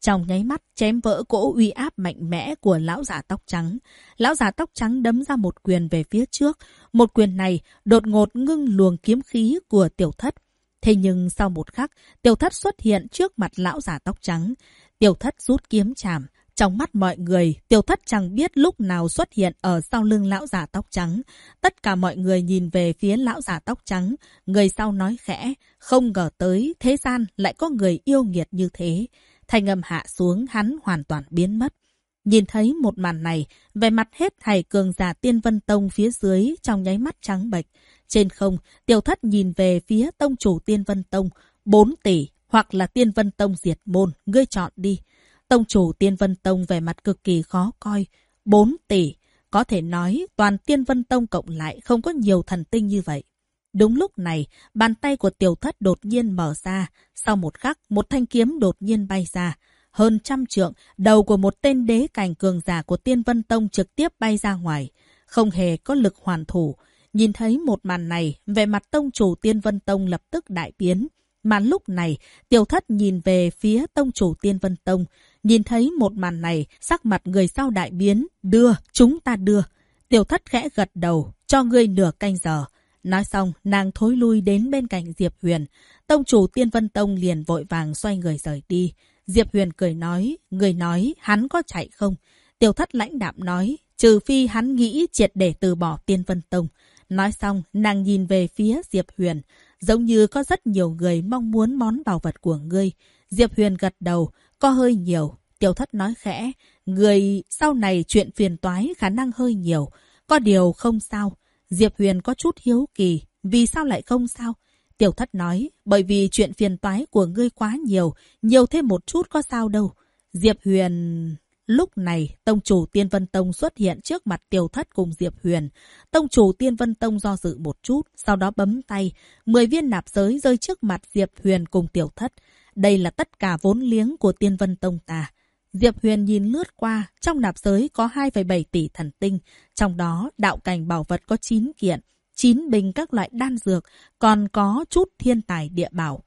trong nháy mắt chém vỡ cỗ uy áp mạnh mẽ của lão giả tóc trắng. Lão giả tóc trắng đấm ra một quyền về phía trước. Một quyền này đột ngột ngưng luồng kiếm khí của Tiểu Thất. Thế nhưng sau một khắc, Tiểu Thất xuất hiện trước mặt lão giả tóc trắng. Tiểu Thất rút kiếm chảm. Trong mắt mọi người, Tiểu Thất chẳng biết lúc nào xuất hiện ở sau lưng lão giả tóc trắng. Tất cả mọi người nhìn về phía lão giả tóc trắng. Người sau nói khẽ, không ngờ tới thế gian lại có người yêu nghiệt như thế. Thanh âm hạ xuống, hắn hoàn toàn biến mất. Nhìn thấy một màn này, vẻ mặt hết thảy cường giả Tiên Vân Tông phía dưới trong nháy mắt trắng bệch. Trên không, Tiểu Thất nhìn về phía tông chủ Tiên Vân Tông, 4 tỷ hoặc là Tiên Vân Tông diệt môn, ngươi chọn đi. Tông chủ Tiên Vân Tông vẻ mặt cực kỳ khó coi. 4 tỷ, có thể nói toàn Tiên Vân Tông cộng lại không có nhiều thần tinh như vậy. Đúng lúc này, bàn tay của Tiểu Thất đột nhiên mở ra. Sau một khắc, một thanh kiếm đột nhiên bay ra. Hơn 100 trượng, đầu của một tên đế cảnh cường giả của Tiên Vân Tông trực tiếp bay ra ngoài. Không hề có lực hoàn thủ. Nhìn thấy một màn này, vẻ mặt tông chủ Tiên Vân Tông lập tức đại biến. Mà lúc này, Tiểu Thất nhìn về phía tông chủ Tiên Vân Tông. Nhìn thấy một màn này, sắc mặt người sau đại biến. Đưa, chúng ta đưa. Tiểu Thất khẽ gật đầu, cho ngươi nửa canh giờ. Nói xong, nàng thối lui đến bên cạnh Diệp Huyền. Tông chủ Tiên Vân Tông liền vội vàng xoay người rời đi. Diệp Huyền cười nói, người nói hắn có chạy không? Tiểu Thất lãnh đạm nói, trừ phi hắn nghĩ triệt để từ bỏ Tiên Vân Tông. Nói xong, nàng nhìn về phía Diệp Huyền. Giống như có rất nhiều người mong muốn món bảo vật của ngươi. Diệp Huyền gật đầu, có hơi nhiều. Tiểu Thất nói khẽ, người sau này chuyện phiền toái khả năng hơi nhiều. Có điều không sao. Diệp Huyền có chút hiếu kỳ, vì sao lại không sao? Tiểu Thất nói, bởi vì chuyện phiền toái của ngươi quá nhiều, nhiều thêm một chút có sao đâu. Diệp Huyền... Lúc này, tông chủ Tiên Vân Tông xuất hiện trước mặt Tiểu Thất cùng Diệp Huyền. Tông chủ Tiên Vân Tông do dự một chút, sau đó bấm tay. 10 viên nạp giới rơi trước mặt Diệp Huyền cùng Tiểu Thất. Đây là tất cả vốn liếng của Tiên Vân Tông ta. Diệp Huyền nhìn lướt qua, trong nạp giới có 2,7 tỷ thần tinh. Trong đó, đạo cảnh bảo vật có 9 kiện, 9 bình các loại đan dược, còn có chút thiên tài địa bảo.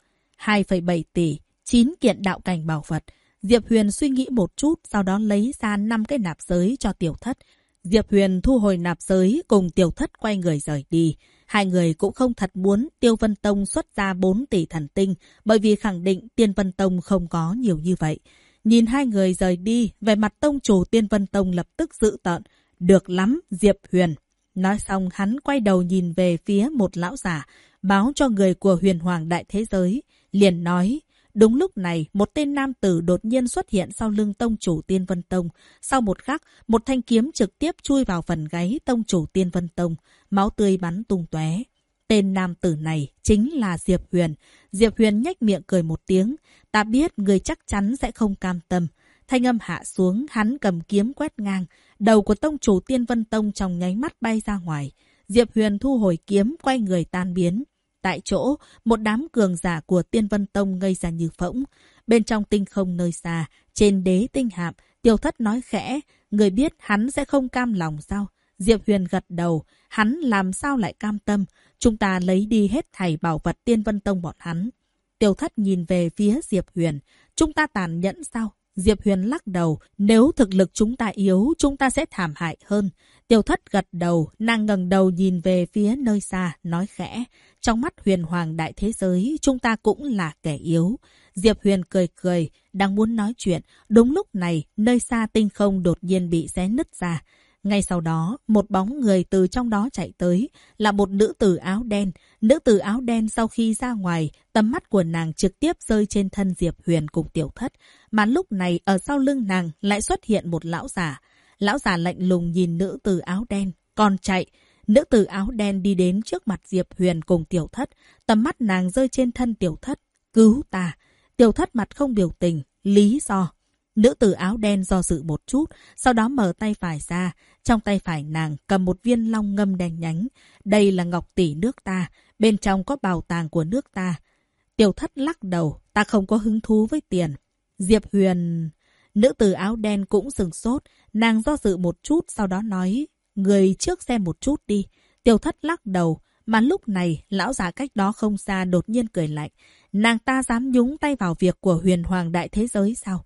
2,7 tỷ, 9 kiện đạo cảnh bảo vật. Diệp Huyền suy nghĩ một chút, sau đó lấy ra 5 cái nạp giới cho Tiểu Thất. Diệp Huyền thu hồi nạp giới cùng Tiểu Thất quay người rời đi. Hai người cũng không thật muốn Tiêu Vân Tông xuất ra 4 tỷ thần tinh, bởi vì khẳng định Tiên Vân Tông không có nhiều như vậy. Nhìn hai người rời đi, về mặt tông chủ Tiên Vân Tông lập tức dữ tợn. Được lắm, Diệp Huyền. Nói xong hắn quay đầu nhìn về phía một lão giả, báo cho người của Huyền Hoàng Đại Thế Giới. Liền nói, đúng lúc này, một tên nam tử đột nhiên xuất hiện sau lưng tông chủ Tiên Vân Tông. Sau một khắc, một thanh kiếm trực tiếp chui vào phần gáy tông chủ Tiên Vân Tông. Máu tươi bắn tung tóe. Tên nam tử này chính là Diệp Huyền. Diệp Huyền nhếch miệng cười một tiếng. Ta biết người chắc chắn sẽ không cam tâm. Thanh âm hạ xuống, hắn cầm kiếm quét ngang. Đầu của tông chủ Tiên Vân Tông trong nháy mắt bay ra ngoài. Diệp Huyền thu hồi kiếm, quay người tan biến. Tại chỗ, một đám cường giả của Tiên Vân Tông ngây ra như phỗng. Bên trong tinh không nơi xa, trên đế tinh hạm, Tiểu Thất nói khẽ, người biết hắn sẽ không cam lòng sao? Diệp Huyền gật đầu, hắn làm sao lại cam tâm? Chúng ta lấy đi hết thảy bảo vật Tiên Vân Tông bọn hắn. Tiểu Thất nhìn về phía Diệp Huyền, chúng ta tàn nhẫn sao? Diệp Huyền lắc đầu, nếu thực lực chúng ta yếu, chúng ta sẽ thảm hại hơn. Tiểu Thất gật đầu, nàng ngẩng đầu nhìn về phía nơi xa, nói khẽ. Trong mắt Huyền Hoàng Đại Thế Giới, chúng ta cũng là kẻ yếu. Diệp Huyền cười cười, đang muốn nói chuyện. Đúng lúc này, nơi xa tinh không đột nhiên bị xé nứt ra. Ngay sau đó, một bóng người từ trong đó chạy tới, là một nữ tử áo đen. Nữ tử áo đen sau khi ra ngoài, tầm mắt của nàng trực tiếp rơi trên thân Diệp Huyền cùng Tiểu Thất. Mà lúc này, ở sau lưng nàng lại xuất hiện một lão giả. Lão giả lạnh lùng nhìn nữ tử áo đen, còn chạy. Nữ tử áo đen đi đến trước mặt Diệp Huyền cùng Tiểu Thất. Tầm mắt nàng rơi trên thân Tiểu Thất. Cứu ta. Tiểu Thất mặt không biểu tình. Lý do. Nữ tử áo đen do dự một chút, sau đó mở tay phải ra. Trong tay phải nàng cầm một viên long ngâm đen nhánh. Đây là ngọc tỷ nước ta. Bên trong có bảo tàng của nước ta. Tiểu Thất lắc đầu. Ta không có hứng thú với tiền. Diệp Huyền... Nữ tử áo đen cũng sừng sốt. Nàng do dự một chút, sau đó nói... Người trước xem một chút đi. Tiểu Thất lắc đầu. Mà lúc này, lão già cách đó không xa đột nhiên cười lạnh. Nàng ta dám nhúng tay vào việc của Huyền Hoàng Đại Thế Giới sao?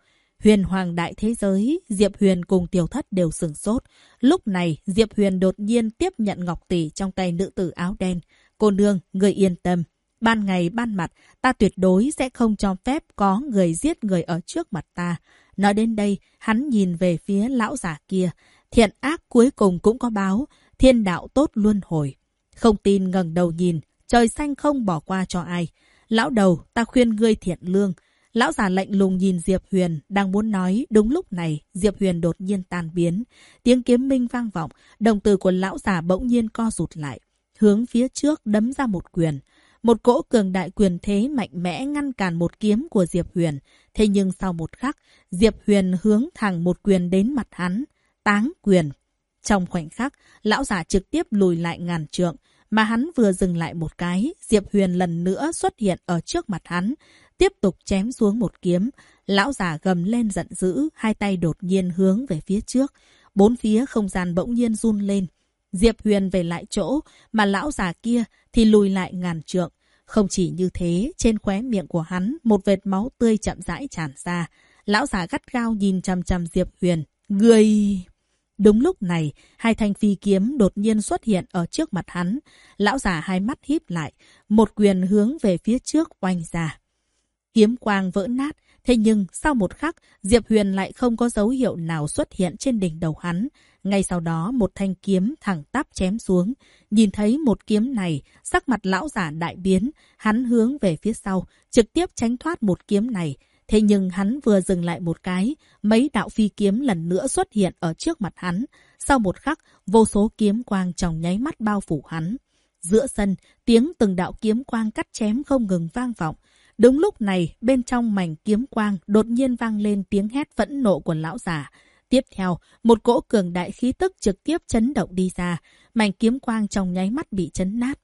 Huyền Hoàng đại thế giới, Diệp Huyền cùng Tiểu Thất đều sửng sốt. Lúc này, Diệp Huyền đột nhiên tiếp nhận ngọc tỷ trong tay nữ tử áo đen. Cô nương, người yên tâm. Ban ngày ban mặt, ta tuyệt đối sẽ không cho phép có người giết người ở trước mặt ta. Nói đến đây, hắn nhìn về phía lão giả kia. Thiện ác cuối cùng cũng có báo, thiên đạo tốt luân hồi. Không tin ngẩng đầu nhìn, trời xanh không bỏ qua cho ai. Lão đầu, ta khuyên ngươi thiện lương. Lão giả lạnh lùng nhìn Diệp Huyền, đang muốn nói. Đúng lúc này, Diệp Huyền đột nhiên tan biến. Tiếng kiếm minh vang vọng, đồng tử của lão giả bỗng nhiên co rụt lại. Hướng phía trước đấm ra một quyền. Một cỗ cường đại quyền thế mạnh mẽ ngăn cản một kiếm của Diệp Huyền. Thế nhưng sau một khắc, Diệp Huyền hướng thẳng một quyền đến mặt hắn. Táng quyền. Trong khoảnh khắc, lão giả trực tiếp lùi lại ngàn trượng. Mà hắn vừa dừng lại một cái, Diệp Huyền lần nữa xuất hiện ở trước mặt hắn. Tiếp tục chém xuống một kiếm. Lão giả gầm lên giận dữ, hai tay đột nhiên hướng về phía trước. Bốn phía không gian bỗng nhiên run lên. Diệp Huyền về lại chỗ, mà lão già kia thì lùi lại ngàn trượng. Không chỉ như thế, trên khóe miệng của hắn, một vệt máu tươi chậm rãi tràn ra. Lão già gắt gao nhìn chằm chằm Diệp Huyền. Người... Đúng lúc này, hai thanh phi kiếm đột nhiên xuất hiện ở trước mặt hắn. Lão già hai mắt híp lại, một quyền hướng về phía trước oanh ra. Kiếm quang vỡ nát, thế nhưng sau một khắc, Diệp Huyền lại không có dấu hiệu nào xuất hiện trên đỉnh đầu hắn. Ngay sau đó, một thanh kiếm thẳng tắp chém xuống. Nhìn thấy một kiếm này, sắc mặt lão giả đại biến, hắn hướng về phía sau, trực tiếp tránh thoát một kiếm này. Thế nhưng hắn vừa dừng lại một cái, mấy đạo phi kiếm lần nữa xuất hiện ở trước mặt hắn. Sau một khắc, vô số kiếm quang trong nháy mắt bao phủ hắn. Giữa sân, tiếng từng đạo kiếm quang cắt chém không ngừng vang vọng. Đúng lúc này, bên trong mảnh kiếm quang đột nhiên vang lên tiếng hét phẫn nộ của lão giả. Tiếp theo, một cỗ cường đại khí tức trực tiếp chấn động đi ra. Mảnh kiếm quang trong nháy mắt bị chấn nát.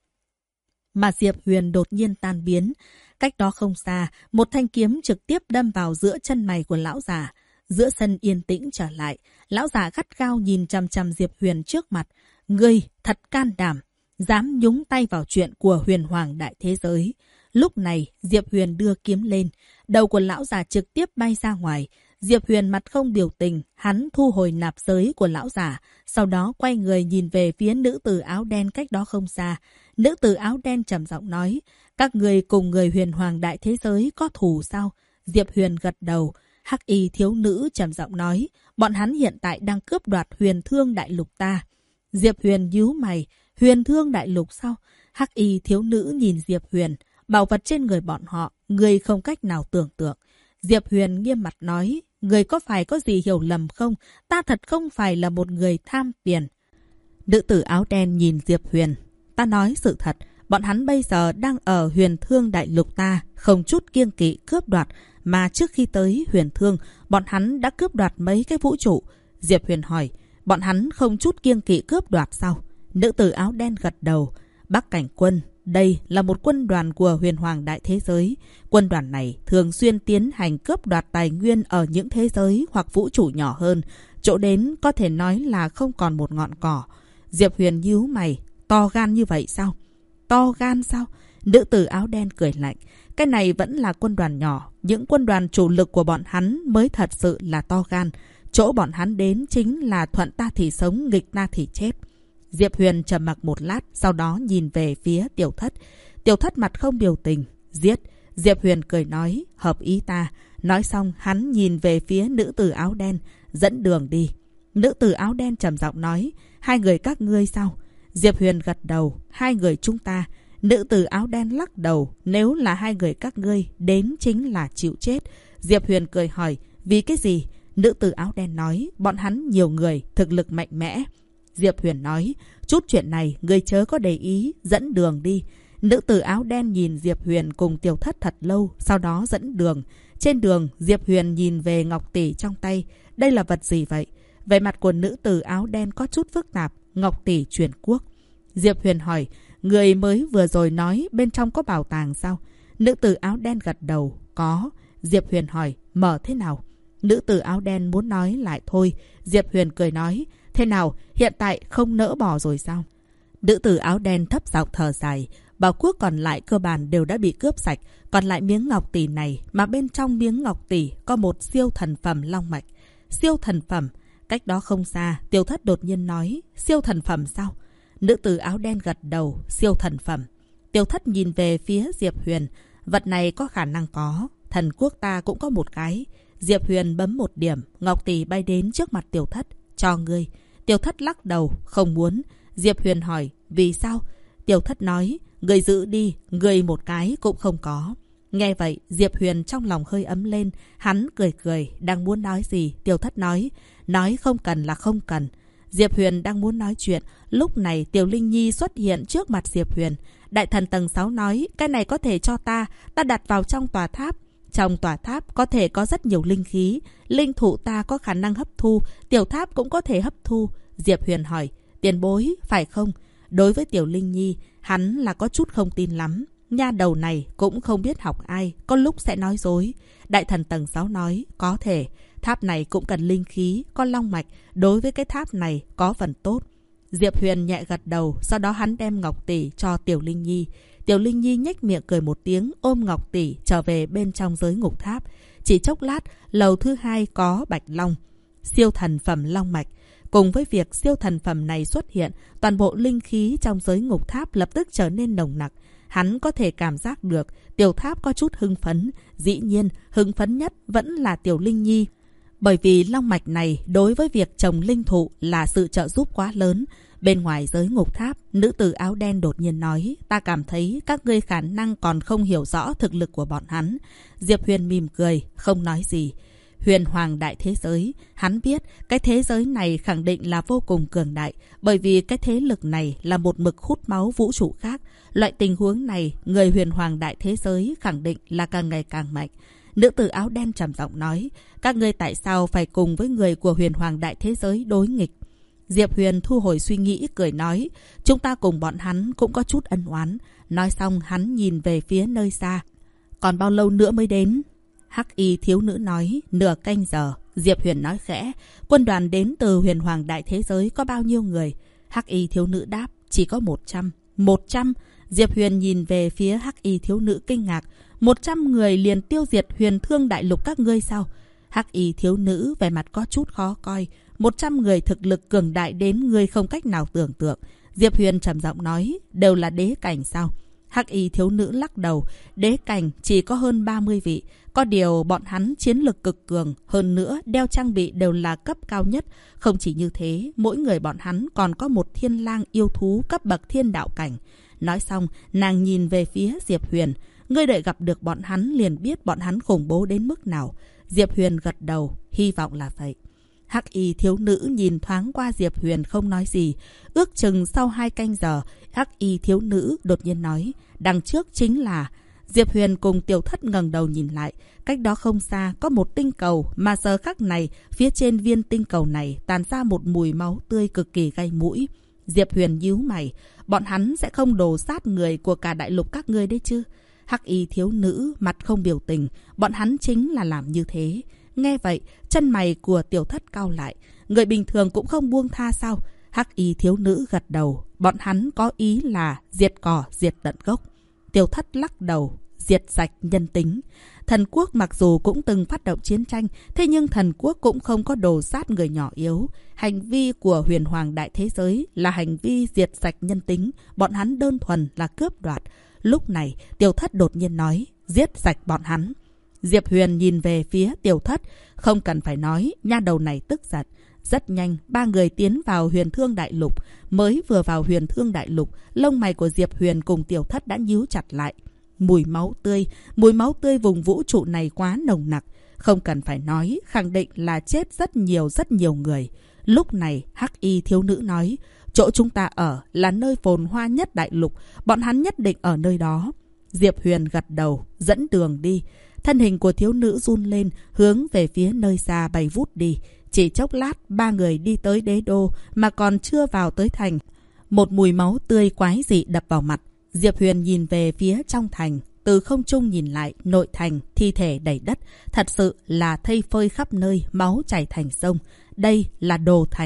Mà Diệp Huyền đột nhiên tan biến. Cách đó không xa, một thanh kiếm trực tiếp đâm vào giữa chân mày của lão giả. Giữa sân yên tĩnh trở lại, lão giả gắt gao nhìn chằm chằm Diệp Huyền trước mặt. Ngươi thật can đảm, dám nhúng tay vào chuyện của Huyền Hoàng đại thế giới. Lúc này, Diệp Huyền đưa kiếm lên, đầu của lão già trực tiếp bay ra ngoài. Diệp Huyền mặt không biểu tình, hắn thu hồi nạp giới của lão già, sau đó quay người nhìn về phía nữ tử áo đen cách đó không xa. Nữ tử áo đen trầm giọng nói, các người cùng người Huyền Hoàng đại thế giới có thù sao? Diệp Huyền gật đầu. Hắc y thiếu nữ trầm giọng nói, bọn hắn hiện tại đang cướp đoạt Huyền Thương đại lục ta. Diệp Huyền nhíu mày, Huyền Thương đại lục sao? Hắc y thiếu nữ nhìn Diệp Huyền, bảo vật trên người bọn họ, người không cách nào tưởng tượng. Diệp Huyền nghiêm mặt nói, người có phải có gì hiểu lầm không? Ta thật không phải là một người tham tiền. Nữ tử áo đen nhìn Diệp Huyền, ta nói sự thật, bọn hắn bây giờ đang ở Huyền Thương đại lục ta, không chút kiêng kỵ cướp đoạt, mà trước khi tới Huyền Thương, bọn hắn đã cướp đoạt mấy cái vũ trụ. Diệp Huyền hỏi, bọn hắn không chút kiêng kỵ cướp đoạt sao? Nữ tử áo đen gật đầu, Bắc Cảnh Quân, đây là một quân đoàn của Huyền Hoàng đại thế giới. Quân đoàn này thường xuyên tiến hành cướp đoạt tài nguyên ở những thế giới hoặc vũ trụ nhỏ hơn. Chỗ đến có thể nói là không còn một ngọn cỏ. Diệp Huyền nhíu mày, to gan như vậy sao? To gan sao? Nữ tử áo đen cười lạnh. Cái này vẫn là quân đoàn nhỏ. Những quân đoàn chủ lực của bọn hắn mới thật sự là to gan. Chỗ bọn hắn đến chính là thuận ta thì sống, nghịch ta thì chết. Diệp Huyền trầm mặc một lát, sau đó nhìn về phía Tiểu Thất. Tiểu Thất mặt không biểu tình. Giết. Diệp Huyền cười nói, hợp ý ta. Nói xong, hắn nhìn về phía nữ tử áo đen. Dẫn đường đi. Nữ tử áo đen trầm giọng nói, hai người các ngươi sao? Diệp Huyền gật đầu, hai người chúng ta. Nữ tử áo đen lắc đầu, nếu là hai người các ngươi, đến chính là chịu chết. Diệp Huyền cười hỏi, vì cái gì? Nữ tử áo đen nói, bọn hắn nhiều người, thực lực mạnh mẽ. Diệp Huyền nói, chút chuyện này người chớ có để ý, dẫn đường đi. Nữ tử áo đen nhìn Diệp Huyền cùng Tiểu Thất thật lâu, sau đó dẫn đường. Trên đường, Diệp Huyền nhìn về ngọc tỷ trong tay. Đây là vật gì vậy? Vẻ mặt của nữ tử áo đen có chút phức tạp. Ngọc tỷ truyền quốc. Diệp Huyền hỏi, người mới vừa rồi nói bên trong có bảo tàng sao? Nữ tử áo đen gật đầu, có. Diệp Huyền hỏi, mở thế nào? Nữ tử áo đen muốn nói lại thôi. Diệp Huyền cười nói, thế nào, hiện tại không nỡ bỏ rồi sao? Nữ tử áo đen thấp giọng thở dài, Bảo quốc còn lại cơ bản đều đã bị cướp sạch. Còn lại miếng ngọc tỷ này, mà bên trong miếng ngọc tỷ có một siêu thần phẩm long mạch. Siêu thần phẩm? Cách đó không xa, Tiểu Thất đột nhiên nói, siêu thần phẩm sao? Nữ tử áo đen gật đầu, siêu thần phẩm. Tiểu Thất nhìn về phía Diệp Huyền, vật này có khả năng có, thần quốc ta cũng có một cái. Diệp Huyền bấm một điểm, ngọc tỷ bay đến trước mặt Tiểu Thất, cho ngươi. Tiểu Thất lắc đầu, không muốn. Diệp Huyền hỏi, vì sao? Tiểu Thất nói, ngươi giữ đi, ngươi một cái cũng không có. Nghe vậy, Diệp Huyền trong lòng hơi ấm lên, hắn cười cười, đang muốn nói gì, Tiểu Thất nói không cần là không cần. Diệp Huyền đang muốn nói chuyện, lúc này Tiểu Linh Nhi xuất hiện trước mặt Diệp Huyền. Đại thần tầng 6 nói, cái này có thể cho ta đặt vào trong tòa tháp. Trong tòa tháp có thể có rất nhiều linh khí, linh thụ ta có khả năng hấp thu, tiểu tháp cũng có thể hấp thu. Diệp Huyền hỏi, tiền bối, phải không? Đối với Tiểu Linh Nhi, hắn là có chút không tin lắm. Nha đầu này cũng không biết học ai, có lúc sẽ nói dối. Đại thần tầng 6 nói, có thể. Tháp này cũng cần linh khí, có long mạch. Đối với cái tháp này có phần tốt. Diệp Huyền nhẹ gật đầu, sau đó hắn đem ngọc tỷ cho Tiểu Linh Nhi. Tiểu Linh Nhi nhếch miệng cười một tiếng, ôm ngọc tỷ trở về bên trong giới ngục tháp. Chỉ chốc lát, lầu thứ 2 có bạch long, siêu thần phẩm long mạch. Cùng với việc siêu thần phẩm này xuất hiện, toàn bộ linh khí trong giới ngục tháp lập tức trở nên nồng nặc. Hắn có thể cảm giác được tiểu tháp có chút hưng phấn. Dĩ nhiên, hưng phấn nhất vẫn là Tiểu Linh Nhi. Bởi vì long mạch này đối với việc trồng linh thụ là sự trợ giúp quá lớn. Bên ngoài giới ngục tháp, nữ tử áo đen đột nhiên nói, ta cảm thấy các ngươi khả năng còn không hiểu rõ thực lực của bọn hắn. Diệp Huyền mỉm cười, không nói gì. Huyền Hoàng đại thế giới, hắn biết cái thế giới này khẳng định là vô cùng cường đại, bởi vì cái thế lực này là một mực hút máu vũ trụ khác. Loại tình huống này, người Huyền Hoàng đại thế giới khẳng định là càng ngày càng mạnh. Nữ tử áo đen trầm giọng nói, các ngươi tại sao phải cùng với người của Huyền Hoàng đại thế giới đối nghịch? Diệp Huyền thu hồi suy nghĩ, cười nói, chúng ta cùng bọn hắn cũng có chút ân oán. Nói xong hắn nhìn về phía nơi xa. Còn bao lâu nữa mới đến? Hắc y thiếu nữ nói, nửa canh giờ. Diệp Huyền nói khẽ, quân đoàn đến từ Huyền Hoàng đại thế giới có bao nhiêu người? Hắc y thiếu nữ đáp, chỉ có 100. 100? Diệp Huyền nhìn về phía Hắc y thiếu nữ kinh ngạc, 100 người liền tiêu diệt Huyền Thương đại lục các ngươi sao? Hắc y thiếu nữ vẻ mặt có chút khó coi, 100 người thực lực cường đại đến ngươi không cách nào tưởng tượng. Diệp Huyền trầm giọng nói, đều là đế cảnh sao? Hắc y thiếu nữ lắc đầu, đế cảnh chỉ có hơn 30 vị. Có điều bọn hắn chiến lực cực cường, hơn nữa đeo trang bị đều là cấp cao nhất. Không chỉ như thế, mỗi người bọn hắn còn có một thiên lang yêu thú cấp bậc thiên đạo cảnh. Nói xong, nàng nhìn về phía Diệp Huyền. Ngươi đợi gặp được bọn hắn liền biết bọn hắn khủng bố đến mức nào. Diệp Huyền gật đầu, hy vọng là vậy. Hắc y thiếu nữ nhìn thoáng qua Diệp Huyền không nói gì. Ước chừng sau 2 canh giờ, Hắc y thiếu nữ đột nhiên nói, đằng trước chính là... Diệp Huyền cùng Tiểu Thất ngẩng đầu nhìn lại. Cách đó không xa có một tinh cầu, mà giờ khắc này, phía trên viên tinh cầu này tàn ra một mùi máu tươi cực kỳ gây mũi. Diệp Huyền nhíu mày, bọn hắn sẽ không đổ sát người của cả đại lục các ngươi đấy chứ? Hắc y thiếu nữ mặt không biểu tình, bọn hắn chính là làm như thế. Nghe vậy, chân mày của Tiểu Thất cau lại. Người bình thường cũng không buông tha sao? Hắc y thiếu nữ gật đầu. Bọn hắn có ý là diệt cỏ, diệt tận gốc. Tiểu Thất lắc đầu. Diệt sạch nhân tính. Thần quốc mặc dù cũng từng phát động chiến tranh, thế nhưng thần quốc cũng không có đồ sát người nhỏ yếu. Hành vi của Huyền Hoàng đại thế giới là hành vi diệt sạch nhân tính. Bọn hắn đơn thuần là cướp đoạt. Lúc này, Tiểu Thất đột nhiên nói, giết sạch bọn hắn. Diệp Huyền nhìn về phía Tiểu Thất, không cần phải nói, nha đầu này tức giận. Rất nhanh, 3 người tiến vào Huyền Thương đại lục. Mới vừa vào Huyền Thương đại lục, lông mày của Diệp Huyền cùng Tiểu Thất đã nhíu chặt lại. Mùi máu tươi vùng vũ trụ này quá nồng nặc. Không cần phải nói, khẳng định là chết rất nhiều người. Lúc này, Hắc y thiếu nữ nói, chỗ chúng ta ở là nơi phồn hoa nhất đại lục, bọn hắn nhất định ở nơi đó. Diệp Huyền gật đầu, dẫn đường đi. Thân hình của thiếu nữ run lên, hướng về phía nơi xa bay vút đi. Chỉ chốc lát, 3 người đi tới đế đô, mà còn chưa vào tới thành. Một mùi máu tươi quái dị đập vào mặt. Diệp Huyền nhìn về phía trong thành, từ không trung nhìn lại, nội thành, thi thể đầy đất. Thật sự là thây phơi khắp nơi, máu chảy thành sông. Đây là đồ thành.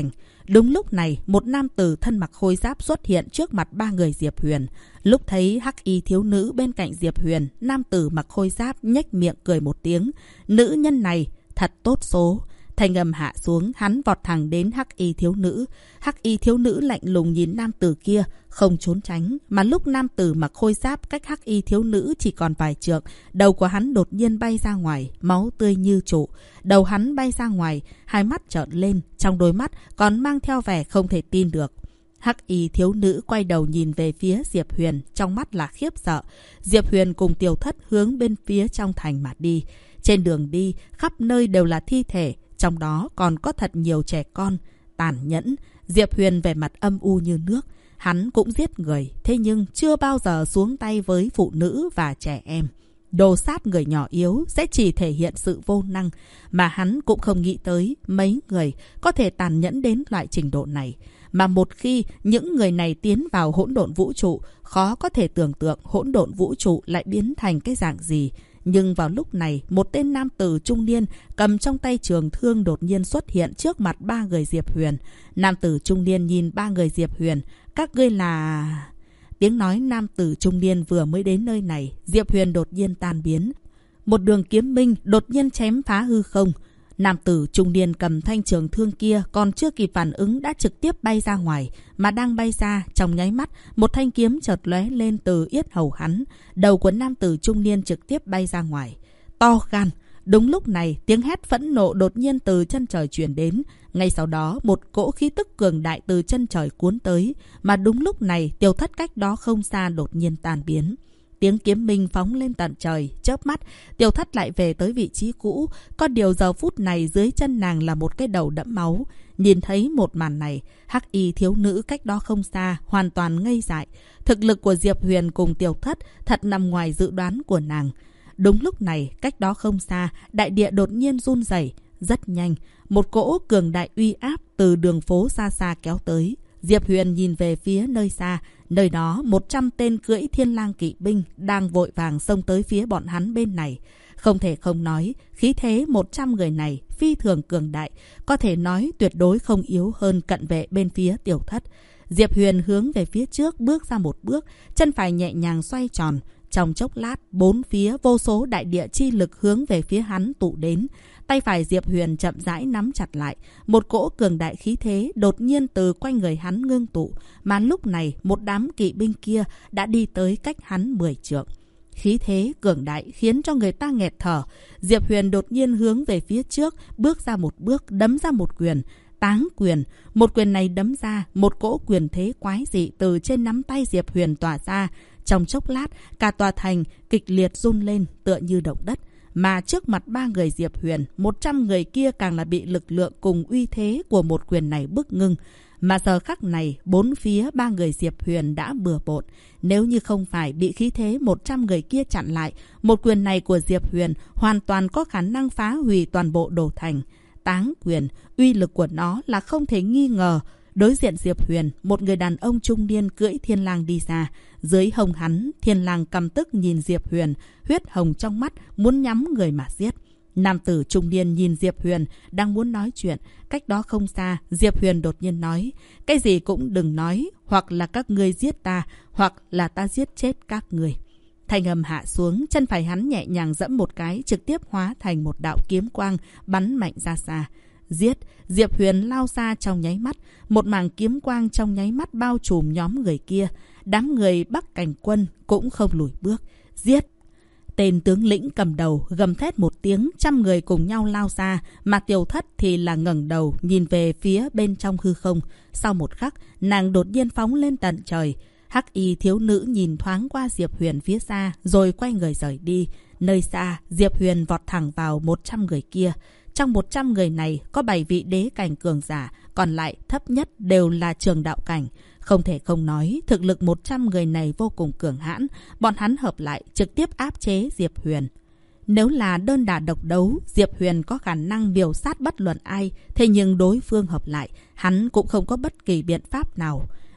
Đúng lúc này, một nam tử thân mặc khôi giáp xuất hiện trước mặt ba người Diệp Huyền. Lúc thấy hắc y thiếu nữ bên cạnh Diệp Huyền, nam tử mặc khôi giáp nhếch miệng cười một tiếng. Nữ nhân này thật tốt số. Thanh âm hạ xuống, hắn vọt thẳng đến hắc y thiếu nữ. Hắc y thiếu nữ lạnh lùng nhìn nam tử kia, không trốn tránh. Mà lúc nam tử mặc khôi giáp cách hắc y thiếu nữ chỉ còn vài trượng, đầu của hắn đột nhiên bay ra ngoài, máu tươi như trụ. Đầu hắn bay ra ngoài, hai mắt trợn lên, trong đôi mắt còn mang theo vẻ không thể tin được. Hắc y thiếu nữ quay đầu nhìn về phía Diệp Huyền, trong mắt là khiếp sợ. Diệp Huyền cùng Tiểu Thất hướng bên phía trong thành mà đi. Trên đường đi, khắp nơi đều là thi thể, trong đó còn có thật nhiều trẻ con. Tàn nhẫn, Diệp Huyền vẻ mặt âm u như nước. Hắn cũng giết người, thế nhưng chưa bao giờ xuống tay với phụ nữ và trẻ em. Đồ sát người nhỏ yếu sẽ chỉ thể hiện sự vô năng, mà hắn cũng không nghĩ tới mấy người có thể tàn nhẫn đến loại trình độ này. Mà một khi những người này tiến vào hỗn độn vũ trụ, khó có thể tưởng tượng hỗn độn vũ trụ lại biến thành cái dạng gì. Nhưng vào lúc này, một tên nam tử trung niên cầm trong tay trường thương đột nhiên xuất hiện trước mặt ba người Diệp Huyền. Nam tử trung niên nhìn ba người Diệp Huyền. Các ngươi là... Tiếng nói nam tử trung niên vừa mới đến nơi này, Diệp Huyền đột nhiên tan biến. Một đường kiếm minh đột nhiên chém phá hư không. Nam tử trung niên cầm thanh trường thương kia còn chưa kịp phản ứng đã trực tiếp bay ra ngoài. Mà đang bay ra, trong nháy mắt, một thanh kiếm chợt lóe lên từ yết hầu hắn. Đầu của nam tử trung niên trực tiếp bay ra ngoài. To gan! Đúng lúc này, tiếng hét phẫn nộ đột nhiên từ chân trời truyền đến. Ngay sau đó, một cỗ khí tức cường đại từ chân trời cuốn tới. Mà đúng lúc này, Tiểu Thất cách đó không xa đột nhiên tan biến. Tiếng kiếm minh phóng lên tận trời, chớp mắt, Tiểu Thất lại về tới vị trí cũ. Có điều giờ phút này dưới chân nàng là một cái đầu đẫm máu. Nhìn thấy một màn này, hắc y thiếu nữ cách đó không xa, hoàn toàn ngây dại. Thực lực của Diệp Huyền cùng Tiểu Thất thật nằm ngoài dự đoán của nàng. Đúng lúc này, cách đó không xa, đại địa đột nhiên run rẩy. Rất nhanh, một cỗ cường đại uy áp từ đường phố xa xa kéo tới. Diệp Huyền nhìn về phía nơi xa, nơi đó 100 tên cưỡi thiên lang kỵ binh đang vội vàng xông tới phía bọn hắn bên này. Không thể không nói, khí thế 100 người này phi thường cường đại, có thể nói tuyệt đối không yếu hơn cận vệ bên phía Tiểu Thất. Diệp Huyền hướng về phía trước bước ra một bước, chân phải nhẹ nhàng xoay tròn. Trong chốc lát, bốn phía vô số đại địa chi lực hướng về phía hắn tụ đến. Tay phải Diệp Huyền chậm rãi nắm chặt lại. Một cỗ cường đại khí thế đột nhiên từ quanh người hắn ngưng tụ. Mà lúc này, một đám kỵ binh kia đã đi tới cách hắn 10 trượng. Khí thế cường đại khiến cho người ta nghẹt thở. Diệp Huyền đột nhiên hướng về phía trước, bước ra một bước, đấm ra một quyền. Táng quyền. Một quyền này đấm ra, một cỗ quyền thế quái dị từ trên nắm tay Diệp Huyền tỏa ra. Trong chốc lát, cả tòa thành kịch liệt run lên tựa như động đất. Mà trước mặt ba người Diệp Huyền, 100 người kia càng là bị lực lượng cùng uy thế của một quyền này bức ngưng. Mà giờ khắc này, bốn phía ba người Diệp Huyền đã bừa bộn. Nếu như không phải bị khí thế 100 người kia chặn lại, một quyền này của Diệp Huyền hoàn toàn có khả năng phá hủy toàn bộ đồ thành. Táng quyền, uy lực của nó là không thể nghi ngờ. Đối diện Diệp Huyền, một người đàn ông trung niên cưỡi thiên lang đi ra. Dưới hông hắn, thiên lang căm tức nhìn Diệp Huyền, huyết hồng trong mắt, muốn nhắm người mà giết. Nam tử trung niên nhìn Diệp Huyền, đang muốn nói chuyện. Cách đó không xa, Diệp Huyền đột nhiên nói, cái gì cũng đừng nói, hoặc là các ngươi giết ta, hoặc là ta giết chết các ngươi. Thanh âm hạ xuống, chân phải hắn nhẹ nhàng giẫm một cái, trực tiếp hóa thành một đạo kiếm quang, bắn mạnh ra xa. Giết! Diệp Huyền lao xa trong nháy mắt, một mảng kiếm quang trong nháy mắt bao trùm nhóm người kia. Đám người Bắc Cảnh Quân cũng không lùi bước. Giết! Tên tướng lĩnh cầm đầu gầm thét một tiếng, 100 người cùng nhau lao ra, mà Tiểu Thất thì là ngẩng đầu nhìn về phía bên trong hư không. Sau một khắc, nàng đột nhiên phóng lên tận trời. Hắc y thiếu nữ nhìn thoáng qua Diệp Huyền phía xa, rồi quay người rời đi. Nơi xa, Diệp Huyền vọt thẳng vào 100 người kia. Trong 100 người này có 7 vị đế cảnh cường giả, còn lại thấp nhất đều là trường đạo cảnh. Không thể không nói, thực lực 100 người này vô cùng cường hãn, bọn hắn hợp lại trực tiếp áp chế Diệp Huyền. Nếu là đơn đả độc đấu, Diệp Huyền có khả năng miểu sát bất luận ai, thế nhưng đối phương hợp lại, hắn cũng không có bất kỳ biện pháp nào.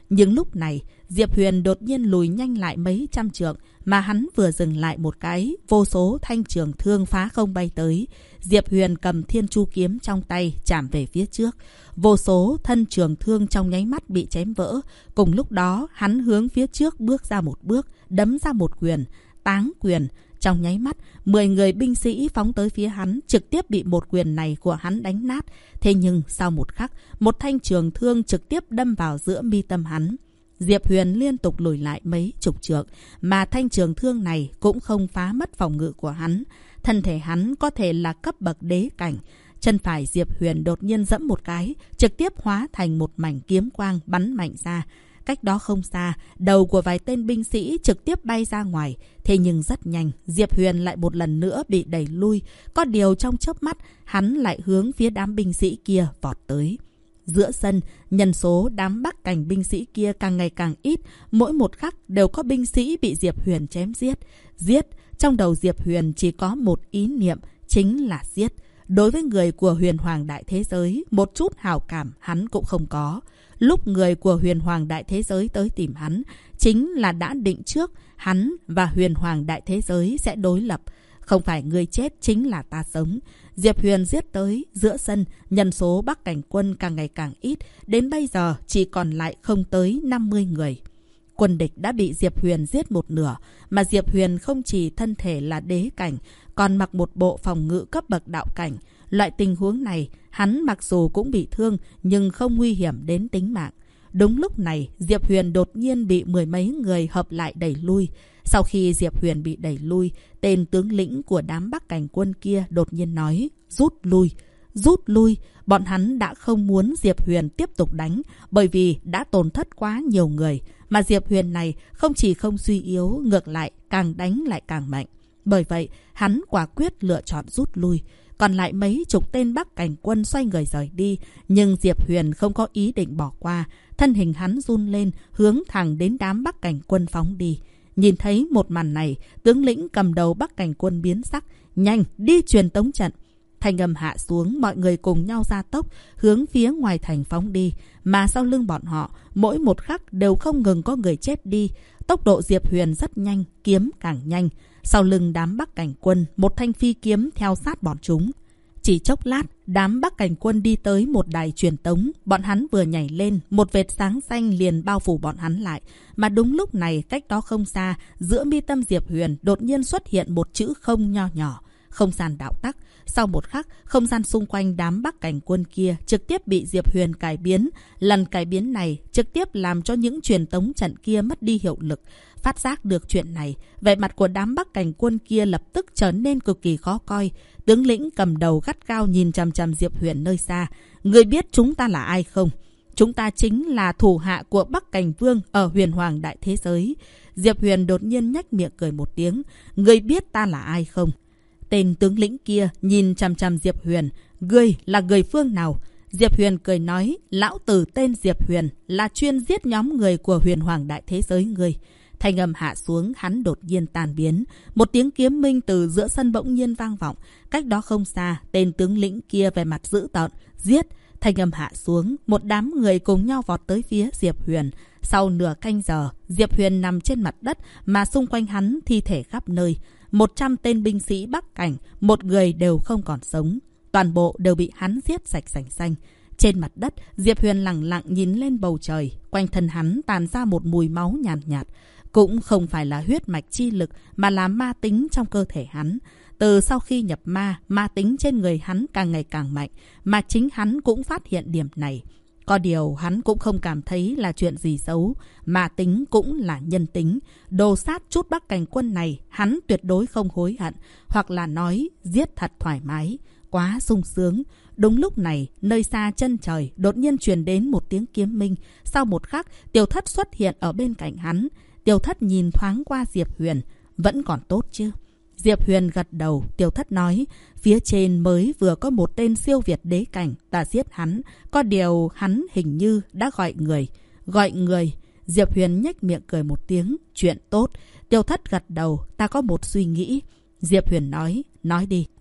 Nhưng lúc này, Diệp Huyền đột nhiên lùi nhanh lại mấy trăm trượng, mà hắn vừa dừng lại một cái, vô số thanh trường thương phá không bay tới. Diệp Huyền cầm Thiên Chu kiếm trong tay, chạm về phía trước. Vô số thân trường thương trong nháy mắt bị chém vỡ. Cùng lúc đó, hắn hướng phía trước bước ra một bước, đấm ra một quyền, táng quyền. Trong nháy mắt, 10 người binh sĩ phóng tới phía hắn, trực tiếp bị một quyền này của hắn đánh nát. Thế nhưng sau một khắc, một thanh trường thương trực tiếp đâm vào giữa mi tâm hắn. Diệp Huyền liên tục lùi lại mấy chục trượng, mà thanh trường thương này cũng không phá mất phòng ngự của hắn. Thân thể hắn có thể là cấp bậc đế cảnh. Chân phải Diệp Huyền đột nhiên giẫm một cái, trực tiếp hóa thành một mảnh kiếm quang bắn mạnh ra. Cách đó không xa, đầu của vài tên binh sĩ trực tiếp bay ra ngoài. Thế nhưng rất nhanh, Diệp Huyền lại một lần nữa bị đẩy lui. Có điều trong chớp mắt, hắn lại hướng phía đám binh sĩ kia vọt tới. Giữa sân, nhân số đám Bắc Cảnh binh sĩ kia càng ngày càng ít. Mỗi một khắc đều có binh sĩ bị Diệp Huyền chém giết. Giết! Trong đầu Diệp Huyền chỉ có một ý niệm, chính là giết. Đối với người của Huyền Hoàng Đại Thế Giới, một chút hảo cảm hắn cũng không có. Lúc người của Huyền Hoàng Đại Thế Giới tới tìm hắn, chính là đã định trước hắn và Huyền Hoàng Đại Thế Giới sẽ đối lập. Không phải người chết chính là ta sống. Diệp Huyền giết tới giữa sân, nhân số Bắc Cảnh quân càng ngày càng ít, đến bây giờ chỉ còn lại không tới 50 người. Quân địch đã bị Diệp Huyền giết một nửa, mà Diệp Huyền không chỉ thân thể là đế cảnh, còn mặc một bộ phòng ngự cấp bậc đạo cảnh. Loại tình huống này, hắn mặc dù cũng bị thương, nhưng không nguy hiểm đến tính mạng. Đúng lúc này, Diệp Huyền đột nhiên bị 10 mấy người hợp lại đẩy lui. Sau khi Diệp Huyền bị đẩy lui, tên tướng lĩnh của đám Bắc Cảnh quân kia đột nhiên nói, rút lui. Rút lui, bọn hắn đã không muốn Diệp Huyền tiếp tục đánh, bởi vì đã tổn thất quá nhiều người. Mà Diệp Huyền này không chỉ không suy yếu, ngược lại càng đánh lại càng mạnh. Bởi vậy, hắn quả quyết lựa chọn rút lui. Còn lại mấy chục tên Bắc Cảnh quân xoay người rời đi, nhưng Diệp Huyền không có ý định bỏ qua. Thân hình hắn run lên, hướng thẳng đến đám Bắc Cảnh quân phóng đi. Nhìn thấy một màn này, tướng lĩnh cầm đầu Bắc Cảnh quân biến sắc. Nhanh, đi truyền tống trận. Thanh âm hạ xuống, mọi người cùng nhau ra tốc, hướng phía ngoài thành phóng đi. Mà sau lưng bọn họ, mỗi một khắc đều không ngừng có người chết đi. Tốc độ Diệp Huyền rất nhanh, kiếm càng nhanh. Sau lưng đám Bắc Cảnh quân, một thanh phi kiếm theo sát bọn chúng. Chỉ chốc lát, đám Bắc Cảnh quân đi tới một đài truyền tống. Bọn hắn vừa nhảy lên, một vệt sáng xanh liền bao phủ bọn hắn lại. Mà đúng lúc này, cách đó không xa, giữa mi tâm Diệp Huyền đột nhiên xuất hiện một chữ không nho nhỏ. Không gian đạo tắc. Sau một khắc, không gian xung quanh đám Bắc Cảnh quân kia trực tiếp bị Diệp Huyền cải biến. Lần cải biến này trực tiếp làm cho những truyền tống trận kia mất đi hiệu lực. Phát giác được chuyện này, vẻ mặt của đám Bắc Cảnh quân kia lập tức trở nên cực kỳ khó coi. Tướng lĩnh cầm đầu gắt gao nhìn chằm chằm Diệp Huyền nơi xa. Người biết chúng ta là ai không? Chúng ta chính là thủ hạ của Bắc Cảnh Vương ở Huyền Hoàng Đại Thế Giới. Diệp Huyền đột nhiên nhếch miệng cười một tiếng. Người biết ta là ai không? Tên tướng lĩnh kia nhìn chằm chằm Diệp Huyền. Ngươi là người phương nào? Diệp Huyền cười nói, lão tử tên Diệp Huyền, là chuyên giết nhóm người của Huyền Hoàng Đại Thế Giới ngươi. Thanh âm hạ xuống, hắn đột nhiên tan biến. Một tiếng kiếm minh từ giữa sân bỗng nhiên vang vọng. Cách đó không xa, tên tướng lĩnh kia về mặt dữ tợn, giết. Thanh âm hạ xuống, một đám người cùng nhau vọt tới phía Diệp Huyền. Sau nửa canh giờ, Diệp Huyền nằm trên mặt đất, mà xung quanh hắn thi thể khắp nơi. 100 tên binh sĩ Bắc Cảnh, một người đều không còn sống. Toàn bộ đều bị hắn giết sạch sành xanh. Trên mặt đất, Diệp Huyền lặng lặng nhìn lên bầu trời. Quanh thân hắn tàn ra một mùi máu nhàn nhạt. Cũng không phải là huyết mạch chi lực, mà là ma tính trong cơ thể hắn. Từ sau khi nhập ma, ma tính trên người hắn càng ngày càng mạnh. Mà chính hắn cũng phát hiện điểm này. Có điều hắn cũng không cảm thấy là chuyện gì xấu. Ma tính cũng là nhân tính. Đồ sát chút Bắc Cảnh quân này, hắn tuyệt đối không hối hận. Hoặc là nói, giết thật thoải mái. Quá sung sướng. Đúng lúc này, nơi xa chân trời đột nhiên truyền đến một tiếng kiếm minh. Sau một khắc, Tiểu Thất xuất hiện ở bên cạnh hắn. Tiểu Thất nhìn thoáng qua Diệp Huyền. Vẫn còn tốt chứ? Diệp Huyền gật đầu. Tiểu Thất nói, phía trên mới vừa có một tên siêu việt đế cảnh, ta giết hắn. Có điều hắn hình như đã gọi người. Gọi người. Diệp Huyền nhếch miệng cười một tiếng. Chuyện tốt. Tiểu Thất gật đầu. Ta có một suy nghĩ. Diệp Huyền nói đi.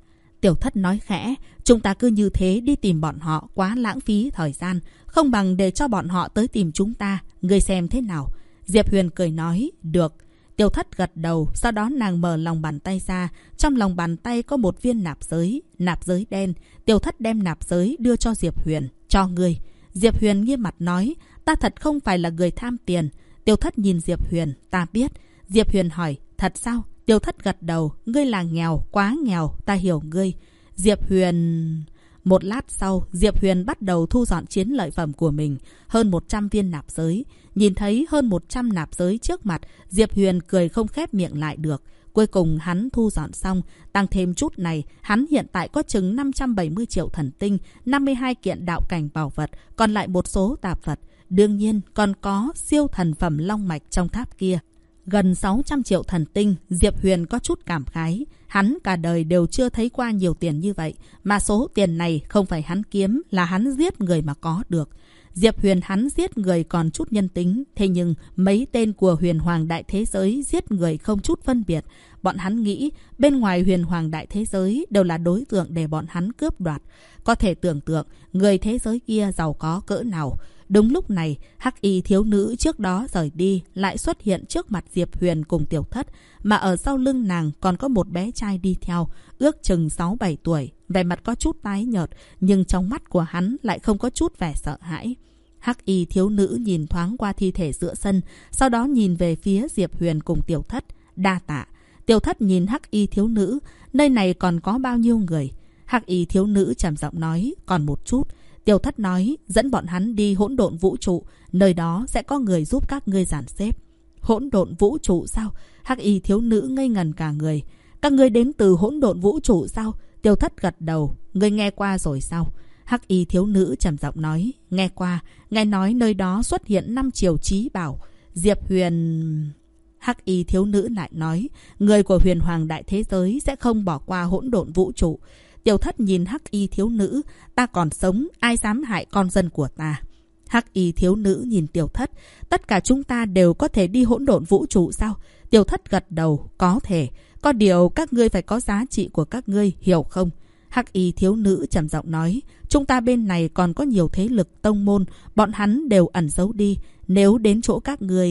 Tiểu Thất nói khẽ, chúng ta cứ như thế đi tìm bọn họ quá lãng phí thời gian, không bằng để cho bọn họ tới tìm chúng ta, ngươi xem thế nào? Diệp Huyền cười nói, được. Tiểu Thất gật đầu, sau đó nàng mở lòng bàn tay ra, trong lòng bàn tay có một viên nạp giới đen. Tiểu Thất đem nạp giới đưa cho Diệp Huyền, cho ngươi. Diệp Huyền nghiêm mặt nói, ta thật không phải là người tham tiền. Tiểu Thất nhìn Diệp Huyền, ta biết. Diệp Huyền hỏi, thật sao? Tiểu Thất gật đầu, ngươi là nghèo, quá nghèo, ta hiểu ngươi. Diệp Huyền... Một lát sau, Diệp Huyền bắt đầu thu dọn chiến lợi phẩm của mình, hơn 100 viên nạp giới. Nhìn thấy hơn 100 nạp giới trước mặt, Diệp Huyền cười không khép miệng lại được. Cuối cùng hắn thu dọn xong, tăng thêm chút này, hắn hiện tại có chừng 570 triệu thần tinh, 52 kiện đạo cảnh bảo vật, còn lại một số tạp vật. Đương nhiên, còn có siêu thần phẩm long mạch trong tháp kia. Gần 600 triệu thần tinh, Diệp Huyền có chút cảm khái. Hắn cả đời đều chưa thấy qua nhiều tiền như vậy. Mà số tiền này không phải hắn kiếm, là hắn giết người mà có được. Diệp Huyền hắn giết người còn chút nhân tính. Thế nhưng mấy tên của huyền hoàng đại thế giới giết người không chút phân biệt. Bọn hắn nghĩ bên ngoài huyền hoàng đại thế giới đều là đối tượng để bọn hắn cướp đoạt. Có thể tưởng tượng người thế giới kia giàu có cỡ nào. Đúng lúc này, hắc y thiếu nữ trước đó rời đi lại xuất hiện trước mặt Diệp Huyền cùng Tiểu Thất, mà ở sau lưng nàng còn có một bé trai đi theo, ước chừng 6-7 tuổi, vẻ mặt có chút tái nhợt, nhưng trong mắt của hắn lại không có chút vẻ sợ hãi. Hắc y thiếu nữ nhìn thoáng qua thi thể giữa sân, sau đó nhìn về phía Diệp Huyền cùng Tiểu Thất, đa tạ. Tiểu Thất nhìn hắc y thiếu nữ, nơi này còn có bao nhiêu người? Hắc y thiếu nữ trầm giọng nói, còn một chút. Tiểu Thất nói, dẫn bọn hắn đi hỗn độn vũ trụ, nơi đó sẽ có người giúp các ngươi dàn xếp. Hỗn độn vũ trụ sao? Hắc y thiếu nữ ngây ngần cả người. Các ngươi đến từ hỗn độn vũ trụ sao? Tiểu Thất gật đầu, ngươi nghe qua rồi sao? Hắc y thiếu nữ trầm giọng nói, nghe qua, nghe nói nơi đó xuất hiện 5 triều chí bảo. Diệp Huyền... Hắc y thiếu nữ lại nói, người của huyền hoàng đại thế giới sẽ không bỏ qua hỗn độn vũ trụ. Tiểu Thất nhìn hắc y thiếu nữ, ta còn sống, ai dám hại con dân của ta? Hắc y thiếu nữ nhìn Tiểu Thất, tất cả chúng ta đều có thể đi hỗn độn vũ trụ sao? Tiểu Thất gật đầu, có thể. Có điều các ngươi phải có giá trị của các ngươi, hiểu không? Hắc y thiếu nữ trầm giọng nói, chúng ta bên này còn có nhiều thế lực tông môn, bọn hắn đều ẩn giấu đi. Nếu đến chỗ các ngươi...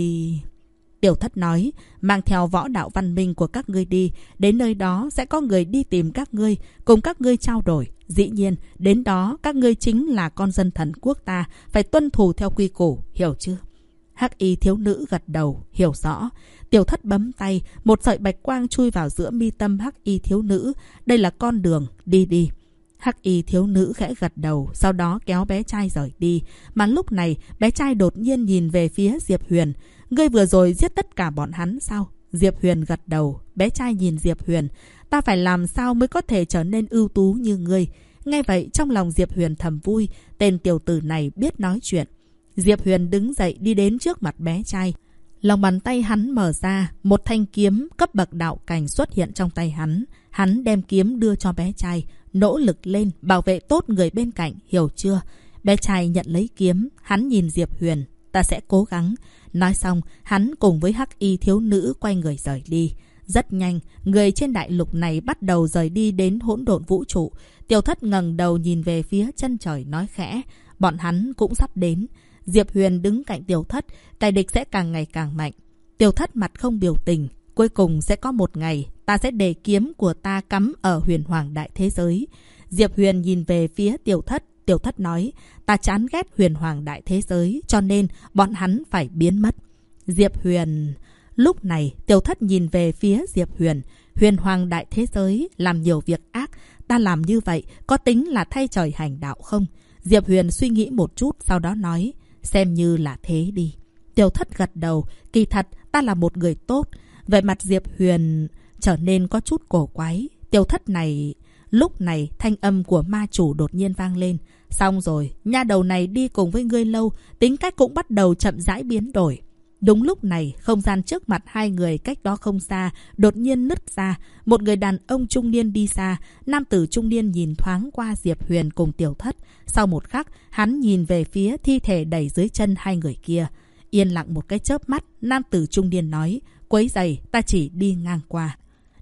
Tiểu Thất nói, mang theo võ đạo văn minh của các ngươi đi, đến nơi đó sẽ có người đi tìm các ngươi, cùng các ngươi trao đổi. Dĩ nhiên, đến đó các ngươi chính là con dân thần quốc ta, phải tuân thủ theo quy củ, hiểu chưa? Hắc y thiếu nữ gật đầu, hiểu rõ. Tiểu Thất bấm tay, một sợi bạch quang chui vào giữa mi tâm hắc y thiếu nữ. Đây là con đường, đi đi. Hắc y thiếu nữ khẽ gật đầu, sau đó kéo bé trai rời đi. Mà lúc này, bé trai đột nhiên nhìn về phía Diệp Huyền. Ngươi vừa rồi giết tất cả bọn hắn sao? Diệp Huyền gật đầu. Bé trai nhìn Diệp Huyền. Ta phải làm sao mới có thể trở nên ưu tú như ngươi? Nghe vậy trong lòng Diệp Huyền thầm vui. Tên tiểu tử này biết nói chuyện. Diệp Huyền đứng dậy đi đến trước mặt bé trai. Lòng bàn tay hắn mở ra. Một thanh kiếm cấp bậc đạo cảnh xuất hiện trong tay hắn. Hắn đem kiếm đưa cho bé trai. Nỗ lực lên, bảo vệ tốt người bên cạnh, hiểu chưa? Bé trai nhận lấy kiếm. Hắn nhìn Diệp Huyền. Ta sẽ cố gắng. Nói xong, hắn cùng với hắc y thiếu nữ quay người rời đi. Rất nhanh, người trên đại lục này bắt đầu rời đi đến hỗn độn vũ trụ. Tiểu Thất ngẩng đầu nhìn về phía chân trời nói khẽ. Bọn hắn cũng sắp đến. Diệp Huyền đứng cạnh Tiểu Thất, kẻ địch sẽ càng ngày càng mạnh. Tiểu Thất mặt không biểu tình. Cuối cùng sẽ có một ngày, ta sẽ để kiếm của ta cắm ở huyền hoàng đại thế giới. Diệp Huyền nhìn về phía Tiểu Thất. Tiểu Thất nói, ta chán ghét huyền hoàng đại thế giới, cho nên bọn hắn phải biến mất. Diệp Huyền... Lúc này, Tiểu Thất nhìn về phía Diệp Huyền. Huyền hoàng đại thế giới làm nhiều việc ác. Ta làm như vậy, có tính là thay trời hành đạo không? Diệp Huyền suy nghĩ một chút, sau đó nói, xem như là thế đi. Tiểu Thất gật đầu, kỳ thật, ta là một người tốt. Về mặt Diệp Huyền trở nên có chút cổ quái. Tiểu Thất này... Lúc này, thanh âm của ma chủ đột nhiên vang lên. Xong rồi, nha đầu này đi cùng với ngươi lâu, tính cách cũng bắt đầu chậm rãi biến đổi. Đúng lúc này, không gian trước mặt hai người cách đó không xa, đột nhiên nứt ra. Một người đàn ông trung niên đi xa, nam tử trung niên nhìn thoáng qua Diệp Huyền cùng Tiểu Thất. Sau một khắc, hắn nhìn về phía thi thể đẩy dưới chân hai người kia. Yên lặng một cái chớp mắt, nam tử trung niên nói, quấy giày, ta chỉ đi ngang qua.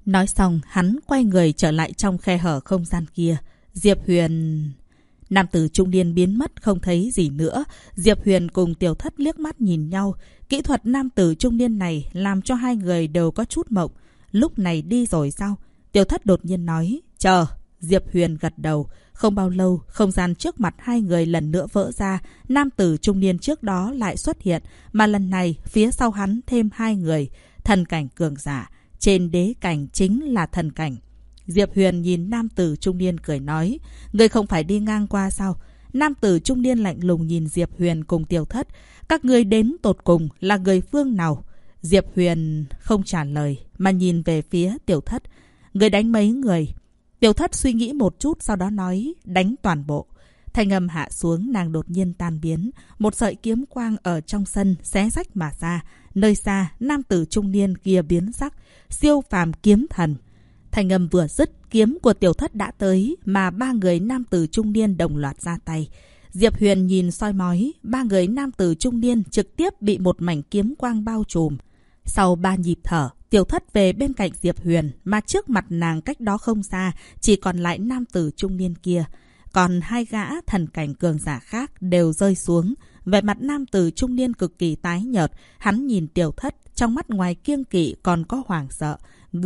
Nói xong, hắn quay người trở lại trong khe hở không gian kia. Diệp Huyền... Nam tử trung niên biến mất không thấy gì nữa. Diệp Huyền cùng Tiểu Thất liếc mắt nhìn nhau. Kỹ thuật nam tử trung niên này làm cho hai người đều có chút mộng. Lúc này đi rồi sao? Tiểu Thất đột nhiên nói. Chờ. Diệp Huyền gật đầu. Không bao lâu, không gian trước mặt hai người lần nữa vỡ ra. Nam tử trung niên trước đó lại xuất hiện. Mà lần này, phía sau hắn thêm hai người. Thần cảnh cường giả. Trên đế cảnh chính là thần cảnh. Diệp Huyền nhìn nam tử trung niên cười nói. Người không phải đi ngang qua sao? Nam tử trung niên lạnh lùng nhìn Diệp Huyền cùng Tiểu Thất. Các người đến tột cùng là người phương nào? Diệp Huyền không trả lời mà nhìn về phía Tiểu Thất. Người đánh mấy người? Tiểu Thất suy nghĩ một chút sau đó nói. Đánh toàn bộ. Thanh âm hạ xuống, nàng đột nhiên tan biến. Một sợi kiếm quang ở trong sân xé rách mà ra. Nơi xa, nam tử trung niên kia biến sắc. Siêu phàm kiếm thần. Thanh âm vừa dứt, kiếm của Tiểu Thất đã tới, mà ba người nam tử trung niên đồng loạt ra tay. Diệp Huyền nhìn soi mói, ba người nam tử trung niên trực tiếp bị một mảnh kiếm quang bao trùm. Sau 3 nhịp thở, Tiểu Thất về bên cạnh Diệp Huyền, mà trước mặt nàng cách đó không xa, chỉ còn lại nam tử trung niên kia. Còn hai gã thần cảnh cường giả khác đều rơi xuống. Về mặt nam tử trung niên cực kỳ tái nhợt, hắn nhìn Tiểu Thất, trong mắt ngoài kiêng kỵ còn có hoảng sợ.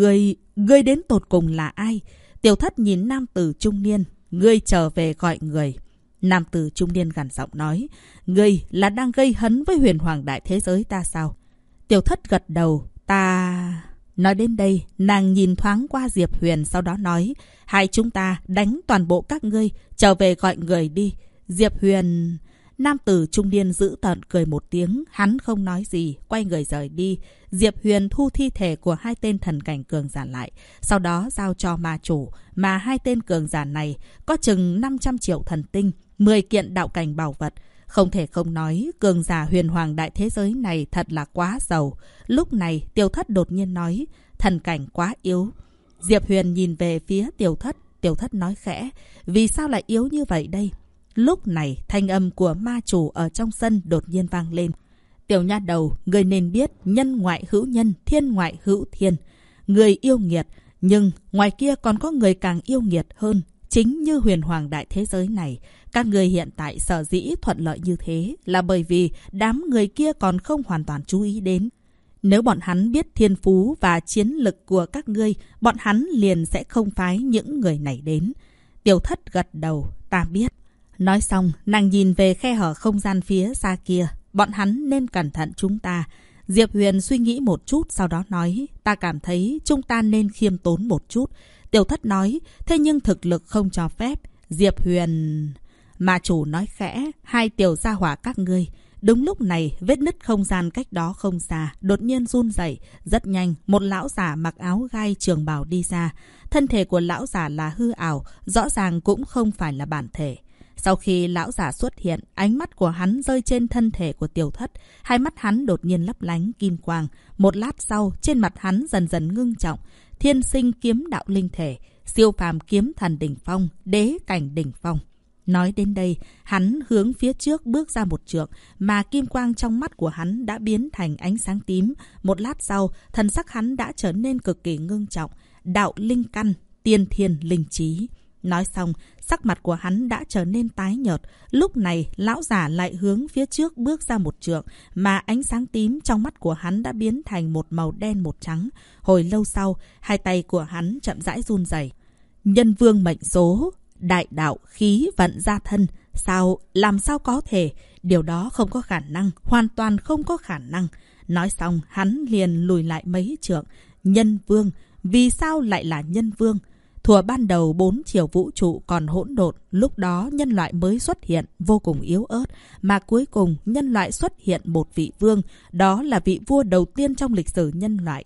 Ngươi đến tột cùng là ai? Tiểu Thất nhìn nam tử trung niên. Ngươi trở về gọi người. Nam tử trung niên gằn giọng nói. Ngươi là đang gây hấn với huyền hoàng đại thế giới ta sao? Tiểu Thất gật đầu. Ta... Nói đến đây, nàng nhìn thoáng qua Diệp Huyền sau đó nói. Hai chúng ta đánh toàn bộ các ngươi. Trở về gọi người đi. Diệp Huyền... Nam tử trung niên giữ tợn cười một tiếng, hắn không nói gì, quay người rời đi. Diệp Huyền thu thi thể của hai tên thần cảnh cường giả lại, sau đó giao cho ma chủ, mà hai tên cường giả này có chừng 500 triệu thần tinh, 10 kiện đạo cảnh bảo vật. Không thể không nói, cường giả huyền hoàng đại thế giới này thật là quá giàu. Lúc này, Tiểu Thất đột nhiên nói, thần cảnh quá yếu. Diệp Huyền nhìn về phía Tiểu Thất nói khẽ, vì sao lại yếu như vậy đây? Lúc này, thanh âm của ma chủ ở trong sân đột nhiên vang lên. Tiểu nha đầu, người nên biết nhân ngoại hữu nhân, thiên ngoại hữu thiên. Người yêu nghiệt, nhưng ngoài kia còn có người càng yêu nghiệt hơn. Chính như huyền hoàng đại thế giới này, các người hiện tại sở dĩ thuận lợi như thế là bởi vì đám người kia còn không hoàn toàn chú ý đến. Nếu bọn hắn biết thiên phú và chiến lực của các ngươi, bọn hắn liền sẽ không phái những người này đến. Tiểu Thất gật đầu, ta biết. Nói xong, nàng nhìn về khe hở không gian phía xa kia. Bọn hắn nên cẩn thận chúng ta. Diệp Huyền suy nghĩ một chút, sau đó nói, ta cảm thấy chúng ta nên khiêm tốn một chút. Tiểu Thất nói, thế nhưng thực lực không cho phép. Diệp Huyền... Ma chủ nói khẽ, hai tiểu gia hỏa các ngươi. Đúng lúc này, vết nứt không gian cách đó không xa, đột nhiên run rẩy. Rất nhanh, một lão giả mặc áo gai trường bào đi ra. Thân thể của lão giả là hư ảo, rõ ràng cũng không phải là bản thể. Sau khi lão giả xuất hiện, ánh mắt của hắn rơi trên thân thể của Tiểu Thất. Hai mắt hắn đột nhiên lấp lánh kim quang. Một lát sau, trên mặt hắn dần dần ngưng trọng. Thiên sinh kiếm đạo linh thể, siêu phàm kiếm thần đỉnh phong, đế cảnh đỉnh phong. Nói đến đây, hắn hướng phía trước bước ra một trượng, mà kim quang trong mắt của hắn đã biến thành ánh sáng tím. Một lát sau, thần sắc hắn đã trở nên cực kỳ ngưng trọng. Đạo linh căn, tiên thiên linh trí. Nói xong, sắc mặt của hắn đã trở nên tái nhợt. Lúc này, lão giả lại hướng phía trước bước ra một trượng, mà ánh sáng tím trong mắt của hắn đã biến thành một màu đen một trắng. Hồi lâu sau, hai tay của hắn chậm rãi run rẩy. Nhân vương mệnh số, đại đạo khí vận gia thân. Sao, làm sao có thể? Điều đó không có khả năng, hoàn toàn không có khả năng. Nói xong, hắn liền lùi lại mấy trượng. Nhân vương, vì sao lại là nhân vương? Thuở ban đầu 4 chiều vũ trụ còn hỗn độn, lúc đó nhân loại mới xuất hiện, vô cùng yếu ớt. Mà cuối cùng nhân loại xuất hiện một vị vương, đó là vị vua đầu tiên trong lịch sử nhân loại.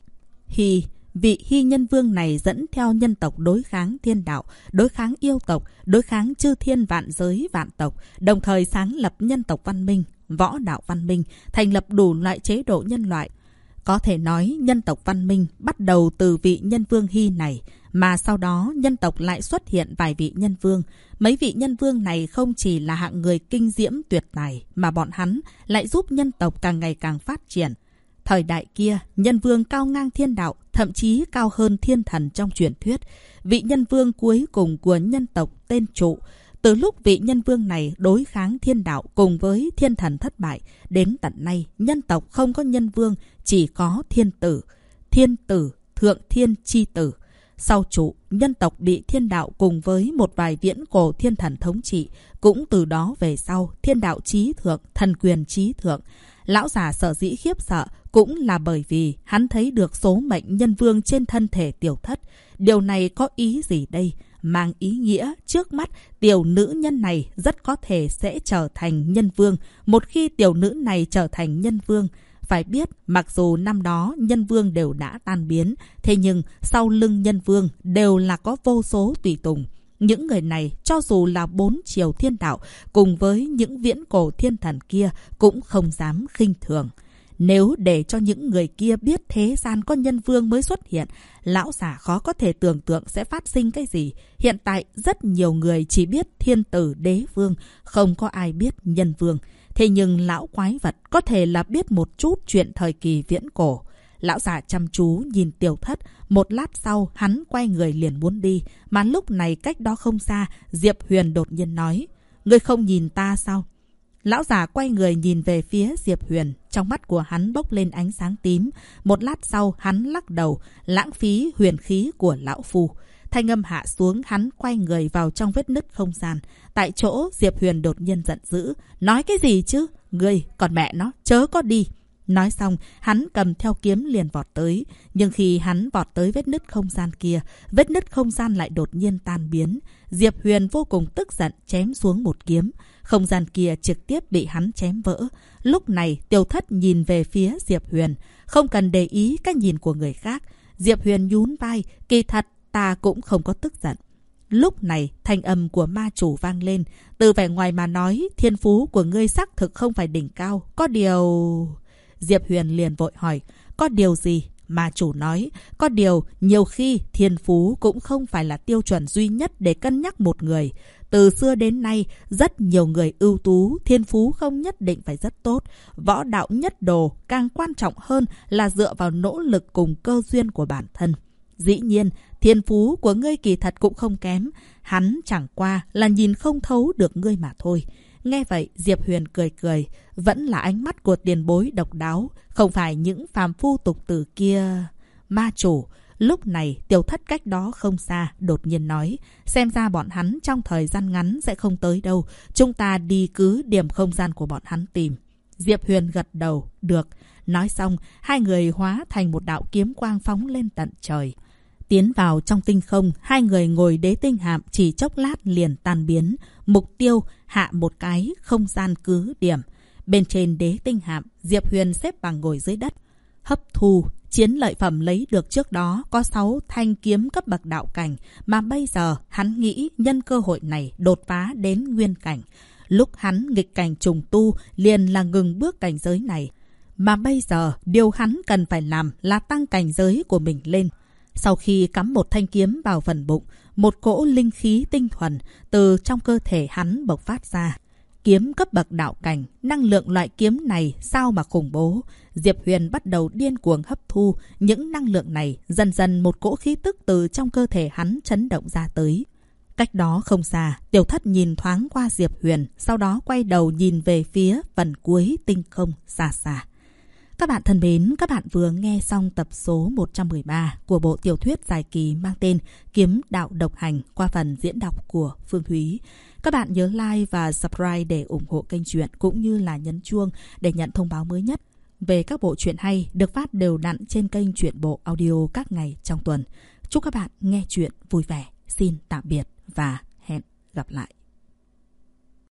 Vị Hy nhân vương này dẫn theo nhân tộc đối kháng thiên đạo, đối kháng yêu tộc, đối kháng chư thiên vạn giới vạn tộc, đồng thời sáng lập nhân tộc văn minh, võ đạo văn minh, thành lập đủ loại chế độ nhân loại. Có thể nói nhân tộc văn minh bắt đầu từ vị nhân vương Hy này, mà sau đó nhân tộc lại xuất hiện vài vị nhân vương. Mấy vị nhân vương này không chỉ là hạng người kinh diễm tuyệt tài, mà bọn hắn lại giúp nhân tộc càng ngày càng phát triển. Thời đại kia, nhân vương cao ngang thiên đạo, thậm chí cao hơn thiên thần trong truyền thuyết. Vị nhân vương cuối cùng của nhân tộc tên Trụ. Từ lúc vị nhân vương này đối kháng thiên đạo cùng với thiên thần thất bại, đến tận nay nhân tộc không có nhân vương, chỉ có thiên tử. Thiên tử, thượng thiên chi tử. Sau Trụ, nhân tộc bị thiên đạo cùng với một vài viễn cổ thiên thần thống trị. Cũng từ đó về sau, thiên đạo chí thượng, thần quyền chí thượng. Lão già sở dĩ khiếp sợ cũng là bởi vì hắn thấy được số mệnh nhân vương trên thân thể Tiểu Thất. Điều này có ý gì đây? Mang ý nghĩa trước mắt tiểu nữ nhân này rất có thể sẽ trở thành nhân vương. Một khi tiểu nữ này trở thành nhân vương, phải biết mặc dù năm đó nhân vương đều đã tan biến, thế nhưng sau lưng nhân vương đều là có vô số tùy tùng. Những người này cho dù là 4 triều thiên đạo cùng với những viễn cổ thiên thần kia cũng không dám khinh thường. Nếu để cho những người kia biết thế gian có nhân vương mới xuất hiện, lão già khó có thể tưởng tượng sẽ phát sinh cái gì. Hiện tại rất nhiều người chỉ biết thiên tử đế vương, không có ai biết nhân vương. Thế nhưng lão quái vật có thể là biết một chút chuyện thời kỳ viễn cổ. Lão già chăm chú nhìn Tiểu Thất, một lát sau hắn quay người liền muốn đi. Mà lúc này cách đó không xa, Diệp Huyền đột nhiên nói: "Ngươi không nhìn ta sao?" Lão già quay người nhìn về phía Diệp Huyền, trong mắt của hắn bốc lên ánh sáng tím. Một lát sau hắn lắc đầu, lãng phí huyền khí của lão phu. Thanh âm hạ xuống, hắn quay người vào trong vết nứt không gian. Tại chỗ Diệp Huyền đột nhiên giận dữ: "Nói cái gì chứ? Ngươi, còn mẹ nó, chớ có đi!" Nói xong, hắn cầm theo kiếm liền vọt tới. Nhưng khi hắn vọt tới vết nứt không gian kia, vết nứt không gian lại đột nhiên tan biến. Diệp Huyền vô cùng tức giận chém xuống một kiếm. Không gian kia trực tiếp bị hắn chém vỡ. Lúc này Tiểu Thất nhìn về phía Diệp Huyền, không cần để ý cái nhìn của người khác. Diệp Huyền nhún vai: "Kỳ thật ta cũng không có tức giận." Lúc này thanh âm của ma chủ vang lên: "Từ vẻ ngoài mà nói, thiên phú của ngươi xác thực không phải đỉnh cao. Có điều..." Diệp Huyền liền vội hỏi: "Có điều gì?" Ma chủ nói: "Có điều, nhiều khi thiên phú cũng không phải là tiêu chuẩn duy nhất để cân nhắc một người. Từ xưa đến nay, rất nhiều người ưu tú, thiên phú không nhất định phải rất tốt. Võ đạo nhất đồ, càng quan trọng hơn là dựa vào nỗ lực cùng cơ duyên của bản thân. Dĩ nhiên, thiên phú của ngươi kỳ thật cũng không kém. Hắn chẳng qua là nhìn không thấu được ngươi mà thôi." Nghe vậy, Diệp Huyền cười cười. Vẫn là ánh mắt của tiền bối độc đáo, không phải những phàm phu tục tử kia. Ma chủ. Lúc này Tiểu Thất cách đó không xa đột nhiên nói: "Xem ra bọn hắn trong thời gian ngắn sẽ không tới đâu. Chúng ta đi cứ điểm không gian của bọn hắn tìm." Diệp Huyền gật đầu: "Được." Nói xong, hai người hóa thành một đạo kiếm quang phóng lên tận trời. Tiến vào trong tinh không, hai người ngồi đế tinh hạm chỉ chốc lát liền tan biến. Mục tiêu hạ một cái không gian cứ điểm. Bên trên đế tinh hạm, Diệp Huyền xếp bằng ngồi dưới đất. Hấp thu chiến lợi phẩm lấy được trước đó có 6 thanh kiếm cấp bậc đạo cảnh, mà bây giờ hắn nghĩ nhân cơ hội này đột phá đến nguyên cảnh. Lúc hắn nghịch cảnh trùng tu liền là ngừng bước cảnh giới này. Mà bây giờ điều hắn cần phải làm là tăng cảnh giới của mình lên. Sau khi cắm một thanh kiếm vào phần bụng, một cỗ linh khí tinh thuần từ trong cơ thể hắn bộc phát ra. Kiếm cấp bậc đạo cảnh, năng lượng loại kiếm này sao mà khủng bố. Diệp Huyền bắt đầu điên cuồng hấp thu những năng lượng này, dần dần một cỗ khí tức từ trong cơ thể hắn chấn động ra tới. Cách đó không xa, Tiểu Thất nhìn thoáng qua Diệp Huyền, sau đó quay đầu nhìn về phía phần cuối tinh không xa xa. Các bạn thân mến, các bạn vừa nghe xong tập số 113 của bộ tiểu thuyết dài kỳ mang tên Kiếm Đạo Độc Hành qua phần diễn đọc của Phương Thúy. Các bạn nhớ like và subscribe để ủng hộ kênh truyện cũng như là nhấn chuông để nhận thông báo mới nhất về các bộ truyện hay được phát đều đặn trên kênh Truyện Bộ Audio các ngày trong tuần. Chúc các bạn nghe truyện vui vẻ. Xin tạm biệt và hẹn gặp lại.